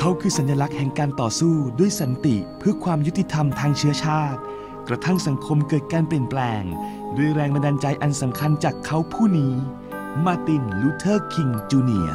เขาคือสัญลักษณ์แห่งการต่อสู้ด้วยสันติเพื่อความยุติธรรมทางเชื้อชาติกระทั่งสังคมเกิดการเปลี่ยนแปลงด้วยแรงบันดาลใจอันสำคัญจากเขาผู้นี้มาร์ติน ลูเทอร์ คิง จูเนียร์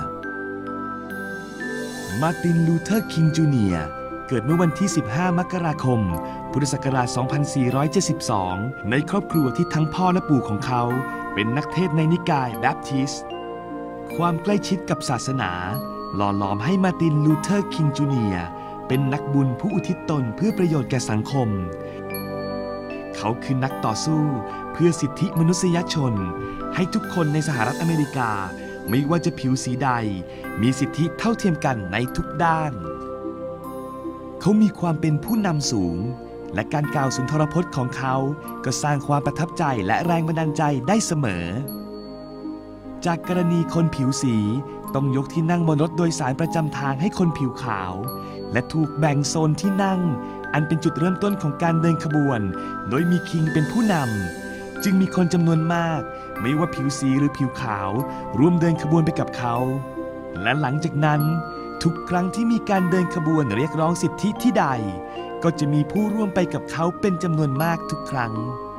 มาร์ติน ลูเทอร์ คิง จูเนียร์เกิดเมื่อวันที่ 15 มกราคม พุทธศักราช 2472 ในครอบครัวที่ทั้งพ่อและปู่ของเขาเป็นนักเทศน์ในนิกายแบปทิสต์ความใกล้ชิดกับศาสนาหล่อหลอมให้มาร์ติน ลูเทอร์ คิง จูเนียร์เป็นนักบุญผู้อุทิศตนเพื่อประโยชน์แก่สังคมเขาคือนักต่อสู้เพื่อสิทธิมนุษยชนให้ทุกคนในสหรัฐอเมริกาไม่ว่าจะผิวสีใดมีสิทธิเท่าเทียมกันในทุกด้านเขามีความเป็นผู้นำสูงและการกล่าวสุนทรพจน์ของเขาก็สร้างความประทับใจและแรงบันดาลใจได้เสมอจากกรณีคนผิวสีต้องยกที่นั่งบนรถโดยสารประจำทางให้คนผิวขาวและถูกแบ่งโซนที่นั่งอันเป็นจุดเริ่มต้นของการเดินขบวนโดยมีคิงเป็นผู้นำจึงมีคนจำนวนมากไม่ว่าผิวสีหรือผิวขาวร่วมเดินขบวนไปกับเขาและหลังจากนั้นทุกครั้งที่มีการเดินขบวนเรียกร้องสิทธิที่ใดก็จะมีผู้ร่วมไปกับเขาเป็นจำนวนมากทุกครั้ง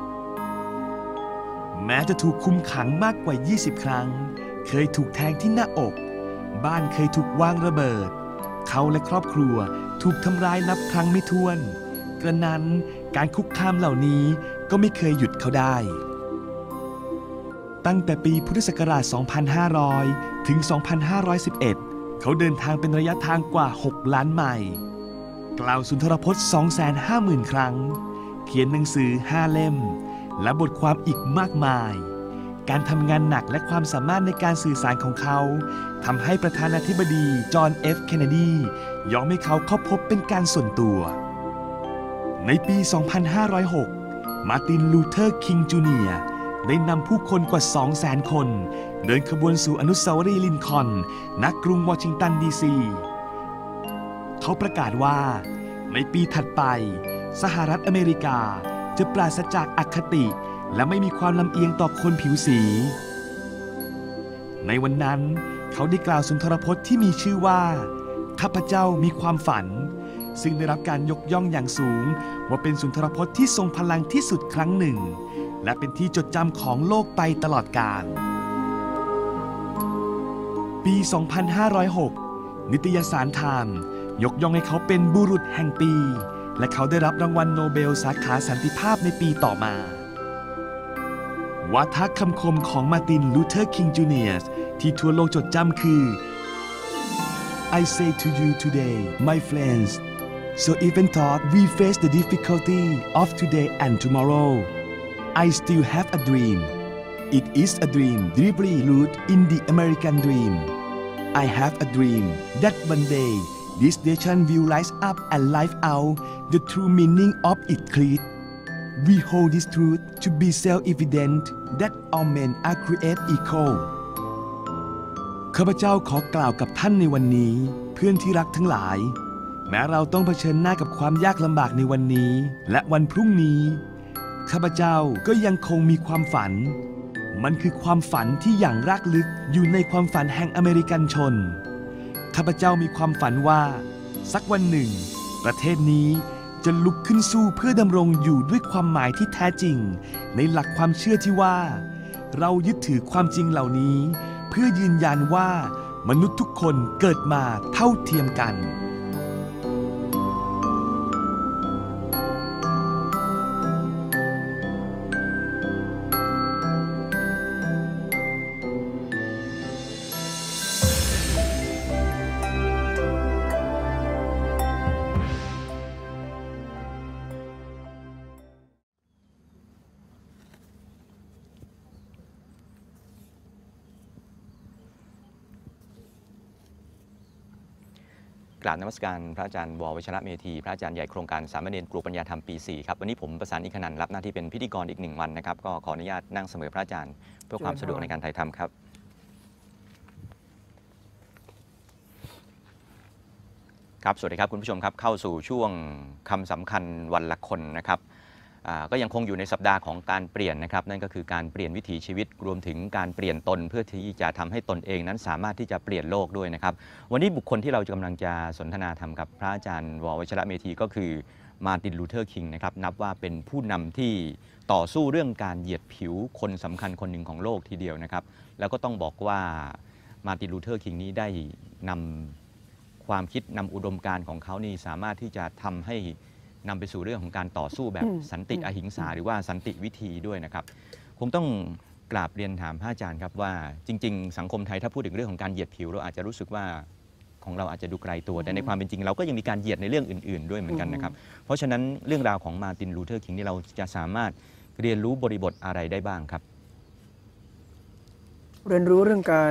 แม้จะถูกคุมขังมากกว่า20 ครั้งเคยถูกแทงที่หน้าอกบ้านเคยถูกวางระเบิดเขาและครอบครัวถูกทำร้ายนับครั้งไม่ถ้วนกระนั้นการคุกคามเหล่านี้ก็ไม่เคยหยุดเขาได้ตั้งแต่ปีพุทธศักราช 2500 ถึง 2511 เขาเดินทางเป็นระยะทางกว่า 6 ล้านไมล์กล่าวสุนทรพจน์ 250,000 ครั้งเขียนหนังสือ 5 เล่มและบทความอีกมากมายการทำงานหนักและความสามารถในการสื่อสารของเขาทำให้ประธานาธิบดีจอห์น เอฟ เคนเนดียอมให้เขาเข้าพบเป็นการส่วนตัวในปี 2506 มาร์ติน ลูเทอร์ คิง จูเนียร์ได้นำผู้คนกว่า 200,000 คนเดินขบวนสู่อนุสาวรีย์ลินคอล์นณ กรุงวอชิงตันดีซีเขาประกาศว่าในปีถัดไปสหรัฐอเมริกาจะปราศจากอคติและไม่มีความลำเอียงต่อคนผิวสีในวันนั้นเขาได้กล่าวสุนทรพจน์ที่มีชื่อว่าข้าพเจ้ามีความฝันซึ่งได้รับการยกย่องอย่างสูงว่าเป็นสุนทรพจน์ที่ทรงพลังที่สุดครั้งหนึ่งและเป็นที่จดจำของโลกไปตลอดกาลปี 2506 นิตยสารไทม์ยกย่องให้เขาเป็นบุรุษแห่งปีและเขาได้รับรางวัลโนเบลสาขาสันติภาพในปีต่อมาวาทคำคมของมาร์ติน ลูเทอร์ คิง จูเนียร์ที่ทั่วโลกจดจำคือ I say to you today my friends so even though we face the difficulty of today and tomorrow I still have a dream it is a dream deeply rooted in the American dream I have a dream that one day this nation will rise up and live out the true meaning of its creed We hold this truth to be self-evident that all men are created equal ข้าพเจ้าขอกล่าวกับท่านในวันนี้เพื่อนที่รักทั้งหลายแม้เราต้องเผชิญหน้ากับความยากลำบากในวันนี้และวันพรุ่งนี้ข้าพเจ้าก็ยังคงมีความฝันมันคือความฝันที่อย่างรากลึกอยู่ในความฝันแห่งอเมริกันชนข้าพเจ้ามีความฝันว่าสักวันหนึ่งประเทศนี้จะลุกขึ้นสู้เพื่อดำรงอยู่ด้วยความหมายที่แท้จริงในหลักความเชื่อที่ว่าเรายึดถือความจริงเหล่านี้เพื่อยืนยันว่ามนุษย์ทุกคนเกิดมาเท่าเทียมกันกราบนมัสการพระอาจารย์ว.วชิระเมธีพระอาจารย์ใหญ่โครงการสามเณรปลูกปัญญาธรรมปี 4ครับวันนี้ผมประสานอิคนันท์รับหน้าที่เป็นพิธีกรอีก1 วันนะครับก็ขออนุญาตนั่งเสมอพระอาจารย์เพื่อความสะดวกในการถ่ายทำครับครับสวัสดีครับคุณผู้ชมครับเข้าสู่ช่วงคำสำคัญวันละคนนะครับก็ยังคงอยู่ในสัปดาห์ของการเปลี่ยนนะครับนั่นก็คือการเปลี่ยนวิถีชีวิตรวมถึงการเปลี่ยนตนเพื่อที่จะทำให้ตนเองนั้นสามารถที่จะเปลี่ยนโลกด้วยนะครับวันนี้บุคคลที่เรากำลังจะสนทนาธรรมกับพระอาจารย์ว.วชิระเมธีก็คือมาร์ติน ลูเทอร์ คิงนะครับนับว่าเป็นผู้นำที่ต่อสู้เรื่องการเหยียดผิวคนสำคัญคนหนึ่งของโลกทีเดียวนะครับแล้วก็ต้องบอกว่ามาร์ติน ลูเทอร์ คิงนี้ได้นำความคิดนำอุดมการณ์ของเขานี่สามารถที่จะทำให้นำไปสู่เรื่องของการต่อสู้แบบสันติอหิงสาหรือว่าสันติวิธีด้วยนะครับคงต้องกราบเรียนถามพระอาจารย์ครับว่าจริงๆสังคมไทยถ้าพูดถึงเรื่องของการเหยียดผิวเราอาจจะรู้สึกว่าของเราอาจจะดูไกลตัวแต่ในความเป็นจริงเราก็ยังมีการเหยียดในเรื่องอื่นๆด้วยเหมือนกันนะครับเพราะฉะนั้นเรื่องราวของมาร์ติน ลูเทอร์ คิงนี่เราจะสามารถเรียนรู้บริบทอะไรได้บ้างครับเรียนรู้เรื่องการ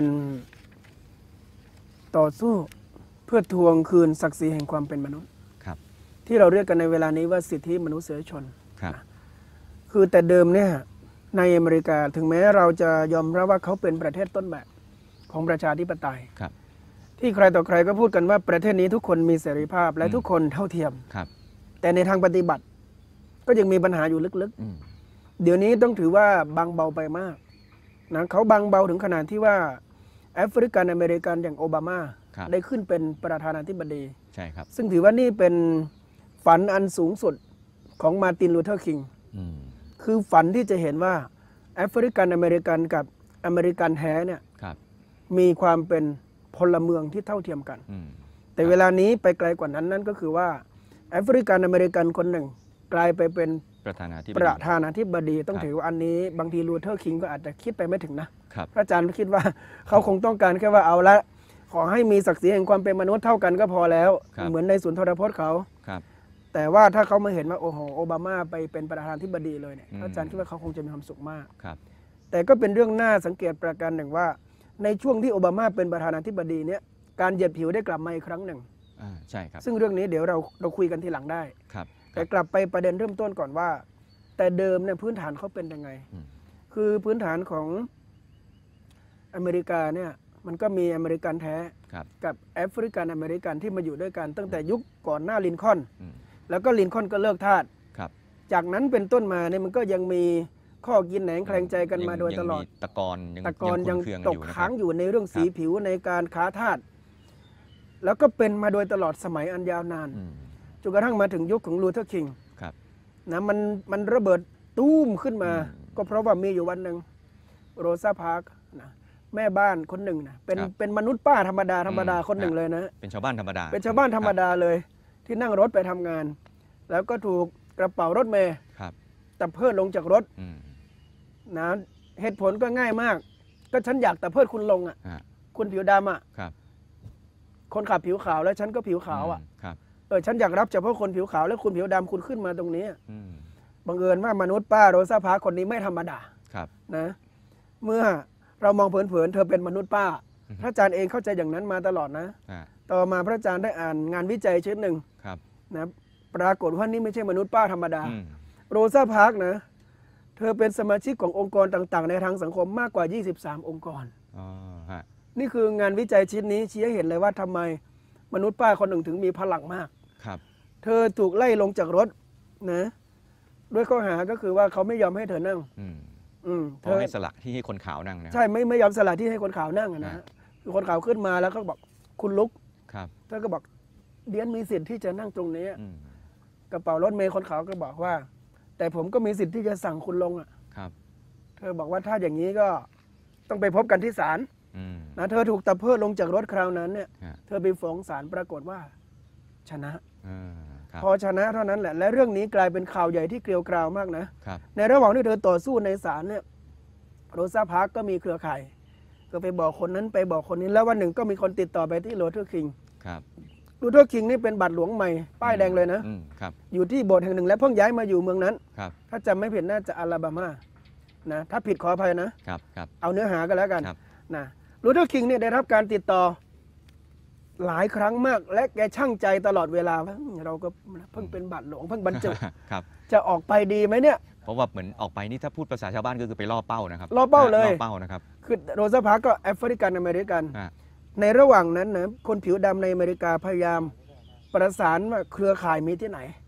ต่อสู้เพื่อทวงคืนศักดิ์ศรีแห่งความเป็นมนุษย์ที่เราเรียกกันในเวลานี้ว่าสิทธิมนุษยชนคือแต่เดิมเนี่ยในอเมริกาถึงแม้เราจะยอมรับว่าเขาเป็นประเทศต้นแบบของประชาธิปไตยที่ใครต่อใครก็พูดกันว่าประเทศนี้ทุกคนมีเสรีภาพและทุกคนเท่าเทียมแต่ในทางปฏิบัติก็ยังมีปัญหาอยู่ลึกๆเดี๋ยวนี้ต้องถือว่าบางเบาไปมากนะเขาบางเบาถึงขนาดที่ว่าแอฟริกันอเมริกันอย่างโอบามาได้ขึ้นเป็นประธานาธิบดีใช่ครับซึ่งถือว่านี่เป็นฝันอันสูงสุดของมาร์ติน ลูเทอร์ คิงคือฝันที่จะเห็นว่าแอฟริกันอเมริกันกับอเมริกันแท้เนี่ยมีความเป็นพลเมืองที่เท่าเทียมกันแต่เวลานี้ไปไกลกว่านั้นนั่นก็คือว่าแอฟริกันอเมริกันคนหนึ่งกลายไปเป็นประธานาธิบดีต้องถือว่าอันนี้บางที ลูเทอร์ คิงก็อาจจะคิดไปไม่ถึงนะพระอาจารย์คิดว่าเขาคงต้องการแค่ว่าเอาละขอให้มีศักดิ์ศรีแห่งความเป็นมนุษย์เท่ากันก็พอแล้วเหมือนในสุนทรพจน์เขาแต่ว่าถ้าเขามาเห็นว่าโอ้โหโอบามาไปเป็นประธานาธิบดีเลยเนี่ยอาจารย์คิดว่าเขาคงจะมีความสุขมากแต่ก็เป็นเรื่องน่าสังเกตประการหนึ่งว่าในช่วงที่โอบามาเป็นประธานาธิบดีเนี่ยการเหยียดผิวได้กลับมาอีกครั้งหนึ่งใช่ครับซึ่งเรื่องนี้เดี๋ยวเราคุยกันทีหลังได้แต่กลับไปประเด็นเริ่มต้นก่อนว่าแต่เดิมเนี่ยพื้นฐานเขาเป็นยังไงคือพื้นฐานของอเมริกาเนี่ยมันก็มีอเมริกันแท้กับแอฟริกันอเมริกันที่มาอยู่ด้วยกันตั้งแต่ยุคก่อนหน้าลินคอล์นแล้วก็ลินคอล์นก็เลิกทาสจากนั้นเป็นต้นมาเนี่ยมันก็ยังมีข้อกินแหนงแคลงใจกันมาโดยตลอดตะกอนยังตกค้างอยู่ในเรื่องสีผิวในการค้าทาสแล้วก็เป็นมาโดยตลอดสมัยอันยาวนานจนกระทั่งมาถึงยุคของ ลูเทอร์ คิงนะมันระเบิดตู้มขึ้นมาก็เพราะว่ามีอยู่วันหนึ่งโรซา พาร์คนะแม่บ้านคนหนึ่งนะเป็นมนุษย์ป้าธรรมดาคนหนึ่งเลยนะเป็นชาวบ้านธรรมดาเลยที่นั่งรถไปทำงานแล้วก็ถูกกระเป๋ารถเมล์ตะเพิดลงจากรถนะเหตุผลก็ง่ายมากก็ฉันอยากตะเพิดคุณลงอ่ะคุณผิวดำอ่ะคนขับผิวขาวแล้วฉันก็ผิวขาวอ่ะฉันอยากรับเฉพาะคนผิวขาวแล้วคุณผิวดำคุณขึ้นมาตรงนี้บังเอิญว่ามนุษย์ป้าโรซา พาร์คคนนี้ไม่ธรรมดานะเมื่อเรามองเผินๆเธอเป็นมนุษย์ป้าพระอาจารย์เองเข้าใจอย่างนั้นมาตลอดนะต่อมาพระอาจารย์ได้อ่านงานวิจัยชิ้นหนึ่งนะปรากฏว่านี่ไม่ใช่มนุษย์ป้าธรรมดาโรซา พาร์คนะเธอเป็นสมาชิกขององค์กรต่างๆในทางสังคมมากกว่า23องค์กรนี่คืองานวิจัยชิ้นนี้ชี้ให้เห็นเลยว่าทำไมมนุษย์ป้าคนหนึ่งถึงมีพลังมากเธอถูกไล่ลงจากรถนะด้วยข้อหาก็คือว่าเขาไม่ยอมให้เธอนั่งเธอไม่สละที่ให้คนขาวนั่งนะใช่ไม่ยอมสละที่ให้คนขาวนั่งนะคือคนขาวขึ้นมาแล้วก็บอกคุณลุกเธอก็บอกเดียนมีสิทธิ์ที่จะนั่งตรงนี้กระเป๋ารถเมล์คนขาวก็บอกว่าแต่ผมก็มีสิทธิ์ที่จะสั่งคุณลงอ่ะเธอบอกว่าถ้าอย่างนี้ก็ต้องไปพบกันที่ศาลนะเธอถูกตะเพิดลงจากรถคราวนั้นเนี่ยเธอไปฟ้องศาลปรากฏว่าชนะพอชนะเท่านั้นแหละและเรื่องนี้กลายเป็นข่าวใหญ่ที่เกลียวกราวมากนะในระหว่างที่เธอต่อสู้ในศาลเนี่ยโรซา พาร์คก็มีเครือข่ายก็ไปบอกคนนั้นไปบอกคนนี้แล้ววันหนึ่งก็มีคนติดต่อไปที่ ลูเทอร์ คิงลูเทอร์ คิงนี่เป็นบัตรหลวงใหม่ป้ายแดงเลยนะอยู่ที่โบสถ์แห่งหนึ่งและเพิ่งย้ายมาอยู่เมืองนั้นถ้าจำไม่ผิดน่าจะอลาบามานะถ้าผิดขออภัยนะเอาเนื้อหากันแล้วกันนะลูเทอร์ คิงเนี่ยได้รับการติดต่อหลายครั้งมากและแกช่างใจตลอดเวลาเราก็เพิ่งเป็นบัตรหลวงเพิ่งบรรจุจะออกไปดีไหมเนี่ยเพราะว่าเหมือนออกไปนี่ถ้าพูดภาษาชาวบ้านก็คือไปล่อเป้านะครับล่อเป้าเลยนะครับคือโรซา พาร์คก็แอฟริกันอเมริกันในระหว่างนั้นนะคนผิวดำในอเมริกาพยายามประสานว่าเครือข่ายมีที่ไหน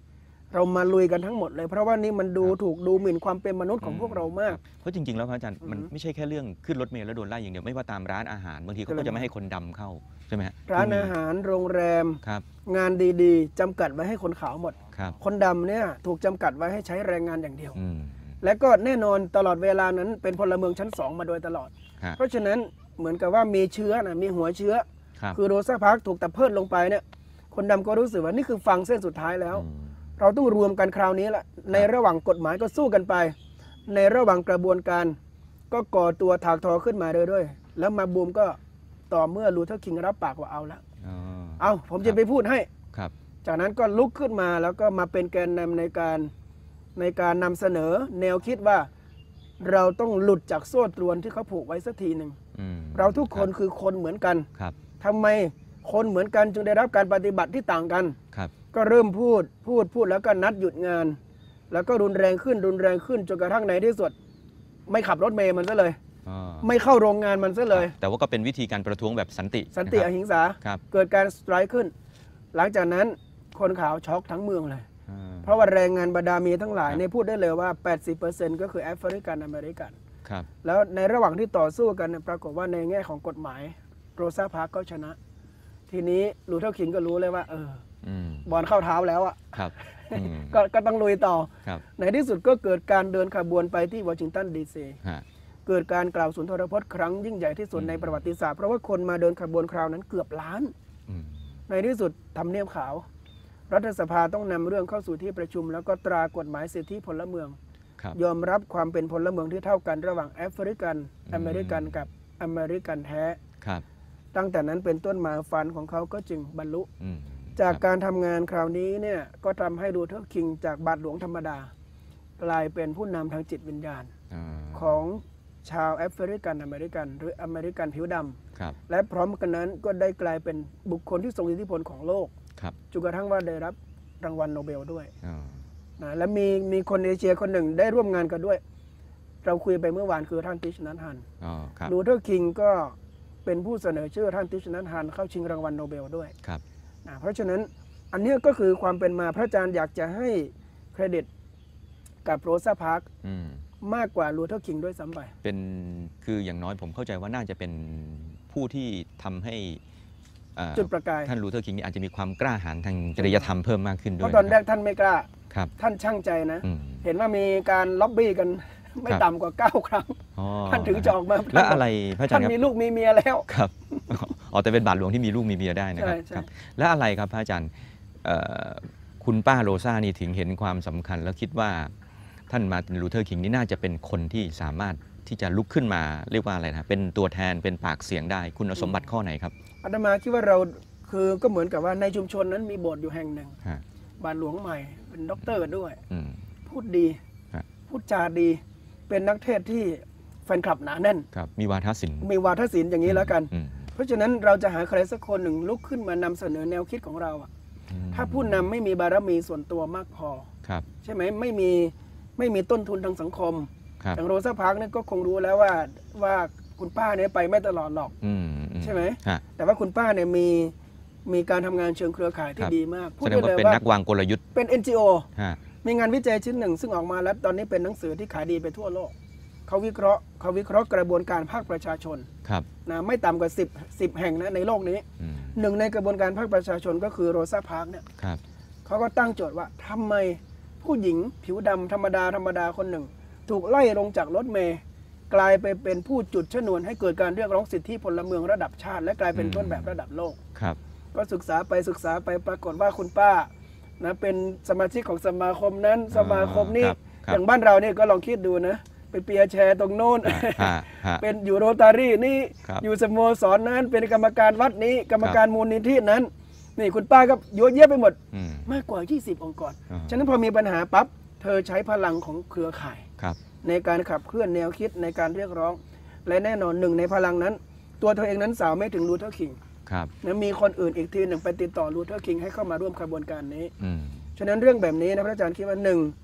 เรามาลุยกันทั้งหมดเลยเพราะว่านี่มันดูถูกดูหมิ่นความเป็นมนุษย์ของพวกเรามากเพราะจริงๆแล้วพระอาจารย์มันไม่ใช่แค่เรื่องขึ้นรถเมล์แล้วโดนไล่อย่างเดียวไม่ว่าตามร้านอาหารบางทีเขาก็จะไม่ให้คนดำเข้าใช่ไหมร้านอาหารโรงแรมงานดีๆจำกัดไว้ให้คนขาวหมดคนดำเนี่ยถูกจำกัดไว้ให้ใช้แรงงานอย่างเดียวและก็แน่นอนตลอดเวลานั้นเป็นพลเมืองชั้น2มาโดยตลอดเพราะฉะนั้นเหมือนกับว่ามีเชื้อนะมีหัวเชื้อคือโรซาพาร์คถูกตะเพิดลงไปเนี่ยคนดำก็รู้สึกว่านี่คือฟังเส้นสุดท้ายแล้วเราต้องรวมกันคราวนี้แหละในระหว่างกฎหมายก็สู้กันไปในระหว่างกระบวนการก็ก่อตัวถากทอขึ้นมาเรื่อยๆแล้วมาบูมก็ต่อเมื่อลูเทอร์คิงรับปากว่าเอาละเอาผมจะไปพูดให้จากนั้นก็ลุกขึ้นมาแล้วก็มาเป็นแกนนำในการนำเสนอแนวคิดว่าเราต้องหลุดจากโซ่ตรวนที่เขาผูกไว้สักทีหนึ่งเราทุกคนคือคนเหมือนกันทำไมคนเหมือนกันจึงได้รับการปฏิบัติที่ต่างกันก็เริ่มพูดแล้วก็นัดหยุดงานแล้วก็รุนแรงขึ้นจนกระทั่งในที่สุดไม่ขับรถเมล์มันซะเลยไม่เข้าโรงงานมันซะเลยแต่ว่าก็เป็นวิธีการประท้วงแบบสันติอหิงสาเกิดการสไตรค์ขึ้นหลังจากนั้นคนขาวช็อกทั้งเมืองเลยเพราะว่าแรงงานบรรดามีทั้งหลายเนี่ยพูดได้เลยว่า 80% ก็คือแอฟริกันอเมริกันแล้วในระหว่างที่ต่อสู้กันปรากฏว่าในแง่ของกฎหมายโรซาพาร์คก็ชนะทีนี้ลูเทอร์คิงก็รู้เลยว่าบอลเข้าเท้าแล้วอ่ะก็ต้องลุยต่อในที่สุดก็เกิดการเดินขบวนไปที่วอชิงตันดีซีเกิดการกล่าวสุนทรพจน์ครั้งยิ่งใหญ่ที่สุดในประวัติศาสตร์เพราะว่าคนมาเดินขบวนคราวนั้นเกือบล้านในที่สุดทำเนียบขาวรัฐสภาต้องนำเรื่องเข้าสู่ที่ประชุมแล้วก็ตรากฎหมายสิทธิพลเมืองยอมรับความเป็นพลเมืองที่เท่ากันระหว่างแอฟริกันอเมริกันกับอเมริกันแท้ตั้งแต่นั้นเป็นต้นมาฝันของเขาก็จึงบรรลุจากการทำงานคราวนี้เนี่ยก็ทำให้ลูเทอร์คิงจากบาทหลวงธรรมดากลายเป็นผู้นำทางจิตวิญญาณของชาวแอฟริกันอเมริกันหรืออเมริกันผิวดำและพร้อมกันนั้นก็ได้กลายเป็นบุคคลที่ทรงอิทธิพลของโลกจนกระทั่งว่าได้รับรางวัลโนเบลด้วยนะและมีคนเอเชียคนหนึ่งได้ร่วมงานกันด้วยเราคุยไปเมื่อวานคือท่านติชนัทฮันลูเทอร์คิงก็เป็นผู้เสนอชื่อท่านติชนัทฮันเข้าชิงรางวัลโนเบลด้วยนะเพราะฉะนั้นอันนี้ก็คือความเป็นมาพระอาจารย์อยากจะให้เครดิตกับโรซาพาร์คมากกว่าลูเทอร์คิงด้วยซ้ำไปเป็นคืออย่างน้อยผมเข้าใจว่าน่าจะเป็นผู้ที่ทำให้จุดประกายท่านลูเทอร์คิงนี่อาจจะมีความกล้าหาญทางจริยธรรมเพิ่มมากขึ้นด้วยเพราะตอนแรกท่านไม่กล้าท่านช่างใจนะเห็นว่ามีการล็อบบี้กันไม่ต่ำกว่า9 ครั้งท่านถึงจะออกมาแล้วอะไรพระอาจารย์ท่านมีลูกมีเมียแล้วครับแต่เป็นบาทหลวงที่มีลูกมีเมียได้นะครับแล้วอะไรครับพระอาจารย์คุณป้าโรซ่านี่ถึงเห็นความสำคัญแล้วคิดว่าท่านมาร์ตินลูเทอร์คิงนี่น่าจะเป็นคนที่สามารถที่จะลุกขึ้นมาเรียกว่าอะไรนะเป็นตัวแทนเป็นปากเสียงได้คุณสมบัติข้อไหนครับอาตมาคิดว่าเราคือก็เหมือนกับว่าในชุมชนนั้นมีโบสถ์อยู่แห่งหนึ่งบาทหลวงใหม่เป็นด็อกเตอร์ด้วยพูดดีพูดจาดีเป็นนักเทศที่แฟนคลับหนาแน่นมีวาทศิลป์อย่างนี้แล้วกันเพราะฉะนั้นเราจะหาใครสักคนหนึ่งลุกขึ้นมานำเสนอแนวคิดของเราถ้าผู้นำไม่มีบารมีส่วนตัวมากพอใช่ไหมไม่มีต้นทุนทางสังคมอย่างโรซาพาร์คเนี่ยก็คงรู้แล้วว่าคุณป้าเนี่ยไปไม่ตลอดหรอกใช่ไหมแต่ว่าคุณป้าเนี่ยมีการทำงานเชิงเครือข่ายที่ดีมากแสดงว่าเป็นนักวางกลยุทธ์เป็น NGO มีงานวิจัยชิ้นหนึ่งซึ่งออกมาแล้วตอนนี้เป็นหนังสือที่ขายดีไปทั่วโลกเขาวิเคราะห์กระบวนการภาคประชาชนนะไม่ต่ำกว่า10 แห่งนะในโลกนี้หนึ่งในกระบวนการภาคประชาชนก็คือโรซาพาร์คเนี่ยเขาก็ตั้งโจทย์ว่าทำไมผู้หญิงผิวดำธรรมดาคนหนึ่งถูกไล่ลงจากรถเมล์กลายไปเป็นผู้จุดชนวนให้เกิดการเรียกร้องสิทธิพลเมืองระดับชาติและกลายเป็นต้นแบบระดับโลกก็ศึกษาไปปรากฏว่าคุณป้านะเป็นสมาชิกของสมาคมนั้นสมาคมนี้อย่างบ้านเราเนี่ยก็ลองคิดดูนะไปเปียร์แชร์ตรงโน้นเป็นอยู่โรตารี่นี่อยู่สโมสรนั้นเป็นกรรมการวัดนี้กรรมการมูลนิธินั้นนี่คุณป้าก็เยอะแยะไปหมดมากกว่า20 องค์กรฉะนั้นพอมีปัญหาปั๊บเธอใช้พลังของเครือข่ายในการขับเคลื่อนแนวคิดในการเรียกร้องและแน่นอนหนึ่งในพลังนั้นตัวเธอเองนั้นสาวไม่ถึงลูเทอร์คิงนะมีคนอื่นอีกทีหนึ่งไปติดต่อลูเทอร์คิงให้เข้ามาร่วมขบวนการนี้ฉะนั้นเรื่องแบบนี้นะพระอาจารย์คิดว่า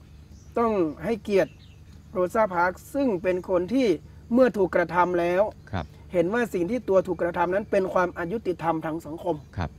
1ต้องให้เกียรติโรซาพาร์คซึ่งเป็นคนที่เมื่อถูกกระทำแล้วเห็นว่าสิ่งที่ตัวถูกกระทำนั้นเป็นความอายุติธรรมทางสังคม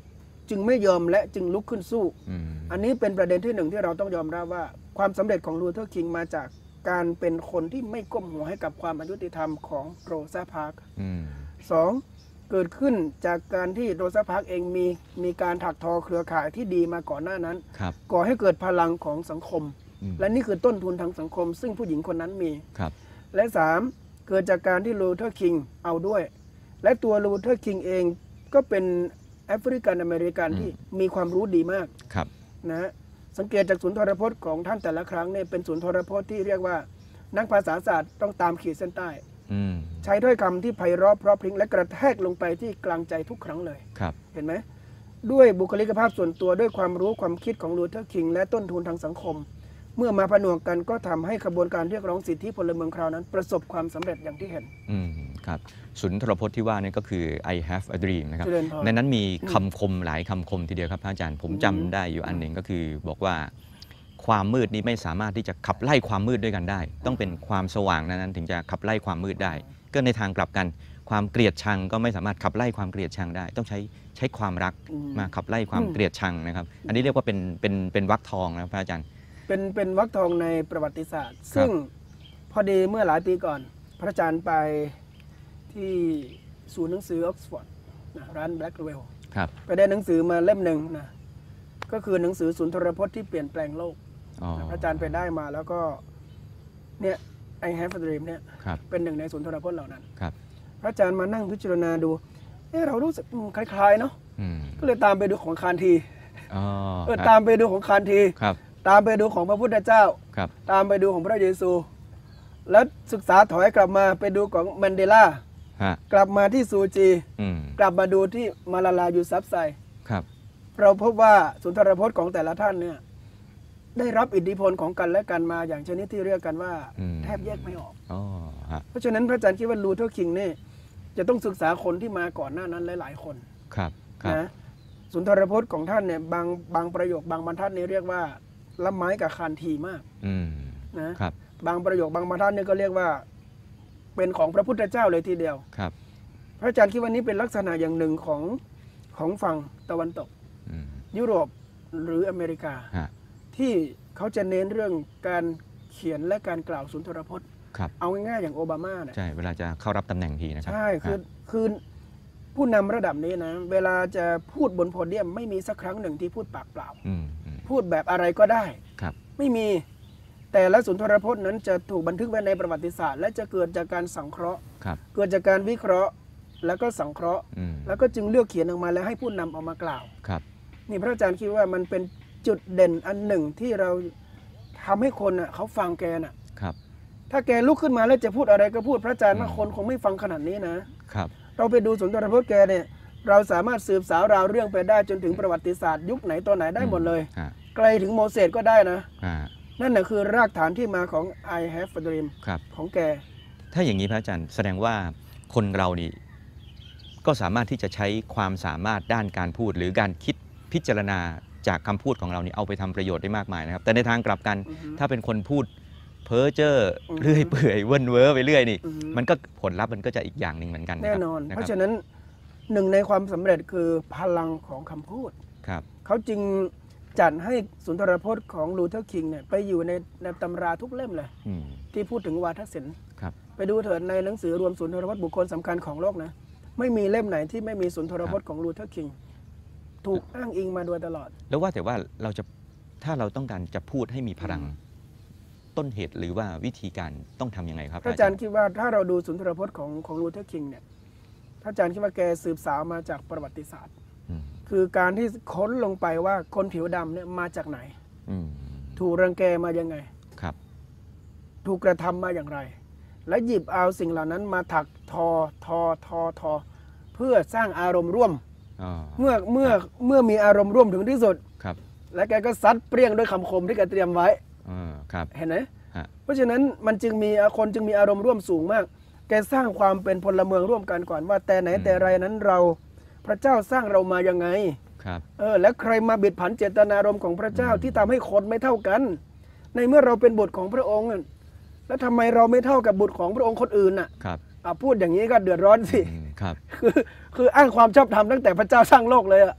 จึงไม่ยอมและจึงลุกขึ้นสู้อันนี้เป็นประเด็นที่หนึ่งที่เราต้องยอมรับว่าความสำเร็จของลูเทอร์คิงมาจากการเป็นคนที่ไม่ก้มหัวให้กับความอายุติธรรมของโรซา พาร์คสองเกิดขึ้นจากการที่โรซา พาร์คเองมีการถักทอเครือข่ายที่ดีมาก่อนหน้านั้นก่อให้เกิดพลังของสังคมและนี่คือต้นทุนทางสังคมซึ่งผู้หญิงคนนั้นมีและสามเกิดจากการที่ลูเทอร์คิงเอาด้วยและตัวลูเทอร์คิงเองก็เป็นแอฟริกันอเมริกันที่มีความรู้ดีมากนะสังเกตจากศูนย์ทรพจน์ของท่านแต่ละครั้งเนี่ยเป็นศูนย์ทรพจน์ที่เรียกว่านักภาษาศาสตร์ต้องตามขีดเส้นใต้ใช้ถ้อยคำที่ไพเราะเพราะพริ้งและกระแทกลงไปที่กลางใจทุกครั้งเลยเห็นไหมด้วยบุคลิกภาพส่วนตัวด้วยความรู้ความคิดของลูเทอร์คิงและต้นทุนทางสังคมเมื่อมาผนวกกันก็ทำให้ขบวนการเรียกร้องสิทธิพลเมืองคราวนั้นประสบความสำเร็จอย่างที่เห็นครับสุนทรพจน์ที่ว่านี่ก็คือ I have a dream นะครับในนั้นมีคำคมหลายคำคมทีเดียวครับพระอาจารย์ผมจำได้อยู่อันหนึ่งก็คือบอกว่าความมืดนี้ไม่สามารถที่จะขับไล่ความมืดด้วยกันได้ต้องเป็นความสว่างนั้นถึงจะขับไล่ความมืดได้ก็ในทางกลับกันความเกลียดชังก็ไม่สามารถขับไล่ความเกลียดชังได้ต้องใช้ความรักมาขับไล่ความเกลียดชังนะครับอันนี้เรียกว่าเป็นวรรคทองนะพระอาจารย์เป็นวรรคทองในประวัติศาสตร์ซึ่งพอดีเมื่อหลายปีก่อนพระอาจารย์ไปที่ศูนย์หนังสือออกซฟอร์ดร้านแบล็กเวลไปได้หนังสือมาเล่มหนึ่งนะก็คือหนังสือสุนทรพจน์ที่เปลี่ยนแปลงโลกพระอาจารย์ไปได้มาแล้วก็เนี่ย I have a dream เนี่ยเป็นหนึ่งในสุนทรพจน์เหล่านั้นพระอาจารย์มานั่งพิจารณาดูเรารู้สึกคล้ายๆเนาะก็เลยตามไปดูของคานทีตามไปดูของคานทีตามไปดูของพระพุทธเจ้าตามไปดูของพระเยซูแล้วศึกษาถอยกลับมาไปดูของแมนเดลากลับมาที่ซูจีกลับมาดูที่มาลาลายูซับไซเราพบว่าสุนทรพจน์ของแต่ละท่านเนี่ยได้รับอิทธิพลของกันและกันมาอย่างชนิดที่เรียกกันว่าแทบแยกไม่ออกเพราะฉะนั้นพระอาจารย์คิดว่าลูเทอร์คิงเนี่ยจะต้องศึกษาคนที่มาก่อนหน้านั้นหลายๆคนนะสุนทรพจน์ของท่านเนี่ยบางประโยคบางบรรทัดนี้เรียกว่าละไม้กับคานทีมากนะบางประโยคบางบรรทัดนี่ก็เรียกว่าเป็นของพระพุทธเจ้าเลยทีเดียวพระอาจารย์คิดว่านี้เป็นลักษณะอย่างหนึ่งของฝั่งตะวันตกยุโรปหรืออเมริกาที่เขาจะเน้นเรื่องการเขียนและการกล่าวสุนทรพจน์เอาง่ายๆอย่างโอบามาเนี่ยใช่เวลาจะเข้ารับตำแหน่งทีนะครับใช่คือผู้นำระดับนี้นะเวลาจะพูดบนโพเดียมไม่มีสักครั้งหนึ่งที่พูดปากเปล่าพูดแบบอะไรก็ได้ไม่มีแต่ละสุนทรพจน์นั้นจะถูกบันทึกไว้ในประวัติศาสตร์และจะเกิดจากการสังเคราะห์เกิดจากการวิเคราะห์แล้วก็สังเคราะห์แล้วก็จึงเลือกเขียนออกมาแล้วให้ผู้นำออกมากล่าวนี่พระอาจารย์คิดว่ามันเป็นจุดเด่นอันหนึ่งที่เราทำให้คนน่ะเขาฟังแกน่ะถ้าแกลุกขึ้นมาแล้วจะพูดอะไรก็พูดพระอาจารย์ว่าคนคงไม่ฟังขนาดนี้นะเราไปดูสุนทรพจน์แกเนี่ยเราสามารถสืบสาวราวเรื่องไปได้จนถึงประวัติศาสตร์ยุคไหนตัวไหนได้หมดเลยไกลถึงโมเสสก็ได้นะนั่นน่ะคือรากฐานที่มาของ I have a dream ของแกถ้าอย่างนี้พระอาจารย์แสดงว่าคนเรานี่ก็สามารถที่จะใช้ความสามารถด้านการพูดหรือการคิดพิจารณาจากคำพูดของเรานี่เอาไปทำประโยชน์ได้มากมายนะครับแต่ในทางกลับกันถ้าเป็นคนพูดเพ้อเจ้อเรื่อยเปื่อยเว่นเว้อไปเรื่อยนี่มันก็ผลลัพธ์มันก็จะอีกอย่างหนึ่งเหมือนกันแน่นอนเพราะฉะนั้นหนึ่งในความสำเร็จคือพลังของคำพูดเขาจึงจัดให้สุนทรพจน์ของลูเทอร์คิงเนี่ยไปอยู่ในตำราทุกเล่มเลยที่พูดถึงวาทศิลป์ไปดูเถิดในหนังสือรวมสุนทรพจน์บุคคลสำคัญของโลกนะไม่มีเล่มไหนที่ไม่มีสุนทรพจน์ของลูเทอร์คิงถูกอ้างอิงมาโดยตลอดแล้วว่าแต่ว่าถ้าเราต้องการจะพูดให้มีพลังต้นเหตุหรือว่าวิธีการต้องทำยังไงครับอาจารย์คิดว่าถ้าเราดูสุนทรพจน์ของลูเทอร์คิงเนี่ยอาจารย์คิดว่าแกสืบสาวมาจากประวัติศาสตร์คือการที่ค้นลงไปว่าคนผิวดำเนี่ยมาจากไหนถูกรังแกมายังไงถูกกระทำมาอย่างไรและหยิบเอาสิ่งเหล่านั้นมาถักทอเพื่อสร้างอารมณ์ร่วมเมื่อมีอารมณ์ร่วมถึงที่สุดและแกก็ซัดเปรี้ยงด้วยคำคมที่แกเตรียมไว้เห็นไหมเพราะฉะนั้นมันจึงมีคนจึงมีอารมณ์ร่วมสูงมากแกสร้างความเป็นพลเมืองร่วมกันก่อนว่าแต่ไหนแต่ไรนั้นเราพระเจ้าสร้างเรามายังไงและใครมาบิดผันเจตนารมณ์ของพระเจ้าที่ทำให้คนไม่เท่ากันในเมื่อเราเป็นบุตรของพระองค์แล้วทำไมเราไม่เท่ากับบุตรของพระองค์คนอื่นน่ะพูดอย่างนี้ก็เดือดร้อนสิคืออ้างความชอบธรรมตั้งแต่พระเจ้าสร้างโลกเลย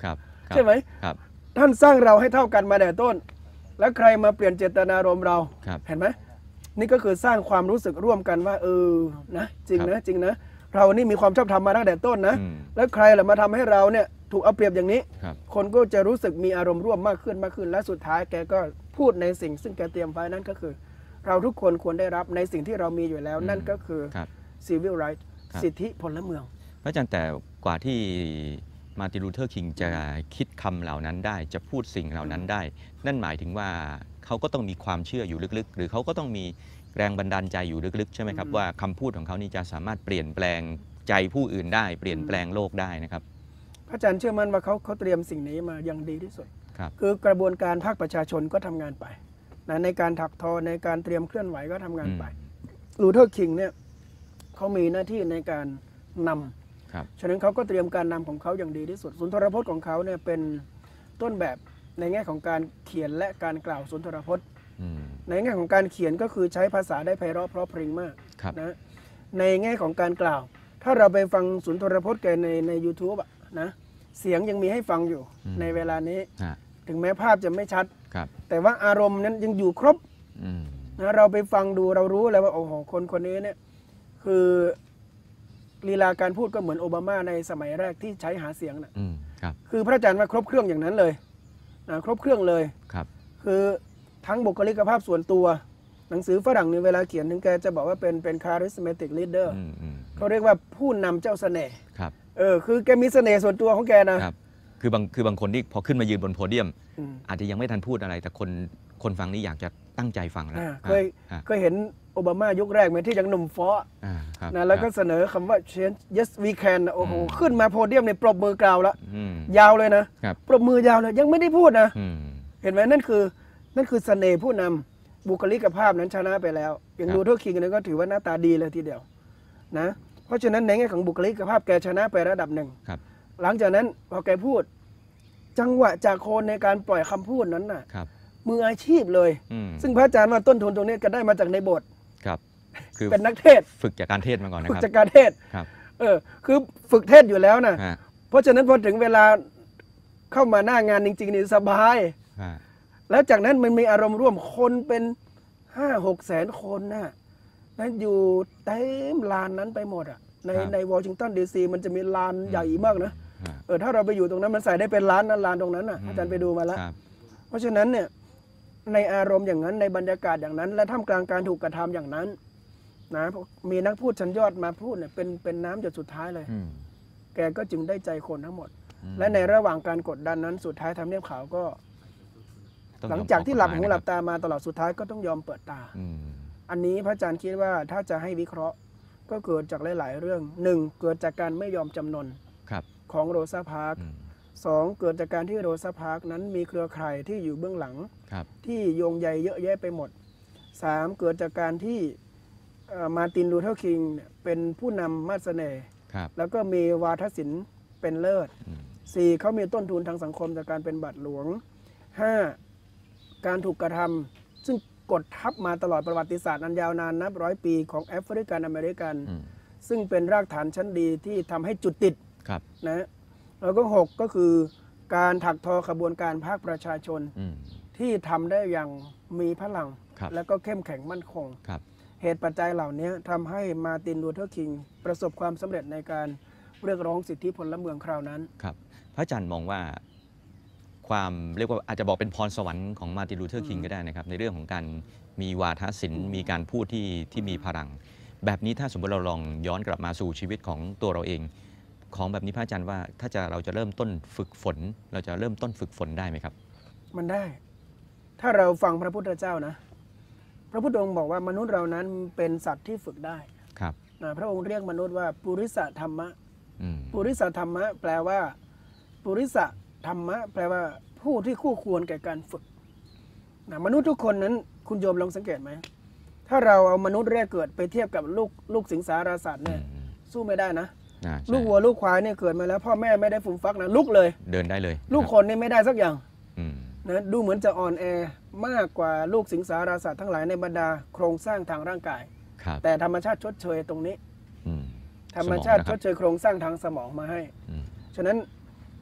ใช่ไหมท่านสร้างเราให้เท่ากันมาแต่ต้นแล้วใครมาเปลี่ยนเจตนารมณ์เราเห็นไหมนี่ก็คือสร้างความรู้สึกร่วมกันว่านะจริงนะจริงนะเรานี่มีความชอบธรรมมาตั้งแต่ต้นนะแล้วใครล่ะมาทำให้เราเนี่ยถูกเอาเปรียบอย่างนี้คนก็จะรู้สึกมีอารมณ์ร่วมมากขึ้นและสุดท้ายแกก็พูดในสิ่งซึ่งแกเตรียมไว้นั่นก็คือเราทุกคนควรได้รับในสิ่งที่เรามีอยู่แล้วนั่นก็คือ civil right สิทธิพลเมืองพระอาจารย์แต่กว่าที่มาร์ติน ลูเทอร์ คิงจะคิดคำเหล่านั้นได้จะพูดสิ่งเหล่านั้นได้นั่นหมายถึงว่าเขาก็ต้องมีความเชื่ออยู่ลึกๆหรือเขาก็ต้องมีแรงบันดาลใจอยู่ลึกๆใช่ไหมครับว่าคำพูดของเขานี่จะสามารถเปลี่ยนแปลงใจผู้อื่นได้เปลี่ยนแปลงโลกได้นะครับพระอาจารย์เชื่อมั่นว่าเขาเตรียมสิ่งนี้มาอย่างดีที่สุดคือกระบวนการภาคประชาชนก็ทำงานไปนะในการถักทอในการเตรียมเคลื่อนไหวก็ทำงานไปลูเทอร์ คิงเนี่ยเขามีหน้าที่ในการนำฉะนั้นเขาก็เตรียมการนำของเขาอย่างดีที่สุดสุนทรพจน์ของเขาเนี่ยเป็นต้นแบบในแง่ของการเขียนและการกล่าวสุนทรพจน์ในแง่ของการเขียนก็คือใช้ภาษาได้ไพเราะเพราะพริ้งมากนะในแง่ของการกล่าวถ้าเราไปฟังสุนทรพจน์แกใน YouTube นะเสียงยังมีให้ฟังอยู่ในเวลานี้ถึงแม้ภาพจะไม่ชัดแต่ว่าอารมณ์นั้นยังอยู่ครบนะเราไปฟังดูเรารู้เลยว่าโอ้โหคนนี้เนี่ยคือลีลาการพูดก็เหมือนโอบามาในสมัยแรกที่ใช้หาเสียงนะคือพระอาจารย์ว่าครบเครื่องอย่างนั้นเลยนะครบเครื่องเลยคือทั้งบุคลิกภาพส่วนตัวหนังสือฝรั่งในเวลาเขียนถึงแกจะบอกว่าเป็น charismatic leader เขาเรียกว่าผู้นำเจ้าเสน่ห์คือแกมีเสน่ห์ส่วนตัวของแกนะคือบางคนที่พอขึ้นมายืนบนโพเดียมอาจจะยังไม่ทันพูดอะไรแต่คนฟังนี่อยากจะตั้งใจฟังแล้วเคยเห็นโอบามายุคแรกไหมที่ยังหนุ่มฟ้อนะแล้วก็เสนอคำว่า change yes we can โอ้โหขึ้นมาโพเดียมในปรบมือกล่าวแล้วยาวเลยนะปรบมือยาวเลยยังไม่ได้พูดนะเห็นไหมนั่นคือเสน่ห์ผู้นำบุคลิกภาพนั้นชนะไปแล้วอย่างลูเทอร์ คิงนั้นก็ถือว่าหน้าตาดีเลยทีเดียวนะเพราะฉะนั้นในแง่ของบุคลิกภาพแกชนะไประดับหนึ่งหลังจากนั้นพอแกพูดจังหวะจากโคนในการปล่อยคำพูดนั้นน่ะมืออาชีพเลยซึ่งพระอาจารย์ว่าต้นทุนตรงนี้ก็ได้มาจากในโบสถ์คือเป็นนักเทศฝึกจากการเทศมาก่อนนะครับฝึกจากการเทศคือฝึกเทศอยู่แล้วนะเพราะฉะนั้นพอถึงเวลาเข้ามาหน้างานจริงๆนี่สบายแล้วจากนั้นมันมีอารมณ์ร่วมคนเป็น 5-6 แสนคนนะนั้นอยู่เต็มลานนั้นไปหมดอ่ะในวอชิงตันดีซีมันจะมีลานใหญ่มากนะถ้าเราไปอยู่ตรงนั้นมันใส่ได้เป็นล้านนะลานตรงนั้นอ่ะอาจารย์ไปดูมาแล้วเพราะฉะนั้นเนี่ยในอารมณ์อย่างนั้นในบรรยากาศอย่างนั้นและท่ามกลางการถูกกระทำอย่างนั้นนะมีนักพูดชั้นยอดมาพูดเนี่ยเป็นน้ำหยดสุดท้ายเลยแกก็จึงได้ใจคนทั้งหมดและในระหว่างการกดดันนั้นสุดท้ายทำเนียบขาวก็หลังจากที่หลับหูหลับตามาตลอดสุดท้ายก็ต้องยอมเปิดตาอันนี้พระอาจารย์คิดว่าถ้าจะให้วิเคราะห์ก็เกิดจากหลายๆเรื่องหนึ่งเกิดจากการไม่ยอมจำนนของโรซาพาร์คสองเกิดจากการที่โรซาพาร์คนั้นมีเครือข่ายที่อยู่เบื้องหลังที่โยงใยเยอะแยะไปหมดสามเกิดจากการที่มาร์ติน ลูเทอร์ คิงเป็นผู้นำมาดเสน่ห์แล้วก็มีวาทศิลป์เป็นเลิศสี่เขามีต้นทุนทางสังคมจากการเป็นบาทหลวงห้าการถูกกระทำซึ่งกดทับมาตลอดประวัติศาสตร์อันยาวนานนับร้อยปีของแอฟริกันอเมริกันซึ่งเป็นรากฐานชั้นดีที่ทำให้จุดติดนะแล้วก็6ก็คือการถักทอขบวนการภาคประชาชนที่ทำได้อย่างมีพลังและก็เข้มแข็งมั่นคงเหตุปัจจัยเหล่านี้ทำให้มาร์ติน ลูเทอร์ คิงประสบความสำเร็จในการเรียกร้องสิทธิพลเมืองคราวนั้นครับพระอาจารย์มองว่าความเรียกว่าอาจจะบอกเป็นพรสวรรค์ของมาร์ติน ลูเทอร์ คิงก็ได้นะครับในเรื่องของการมีวาทศิลป์มีการพูดที่มีพลังแบบนี้ถ้าสมมติเราลองย้อนกลับมาสู่ชีวิตของตัวเราเองของแบบนี้พระอาจารย์ว่าถ้าเราจะเริ่มต้นฝึกฝนเราจะเริ่มต้นฝึกฝนได้ไหมครับมันได้ถ้าเราฟังพระพุทธเจ้านะพระพุทธองค์บอกว่ามนุษย์เรานั้นเป็นสัตว์ที่ฝึกได้ครับพระองค์เรียกมนุษย์ว่าปุริสธรรมะปุริสธรรมะแปลว่าปุริสธรรมะแปลว่าผู้ที่คู่ควรแก่การฝึกมนุษย์ทุกคนนั้นคุณโยมลองสังเกตไหมถ้าเราเอามนุษย์แรกเกิดไปเทียบกับลูกสิงสาราสัตว์เนี่ยสู้ไม่ได้นะลูกวัวลูกควายเนี่ยเกิดมาแล้วพ่อแม่ไม่ได้ฟูมฟักนะลุกเลยเดินได้เลยลูกคนนี่ไม่ได้สักอย่างนะดูเหมือนจะอ่อนแอมากกว่าลูกสิงสาราสัตว์ทั้งหลายในบรรดาโครงสร้างทางร่างกายแต่ธรรมชาติชดเชยตรงนี้ธรรมชาติชดเชยโครงสร้างทางสมองมาให้ฉะนั้น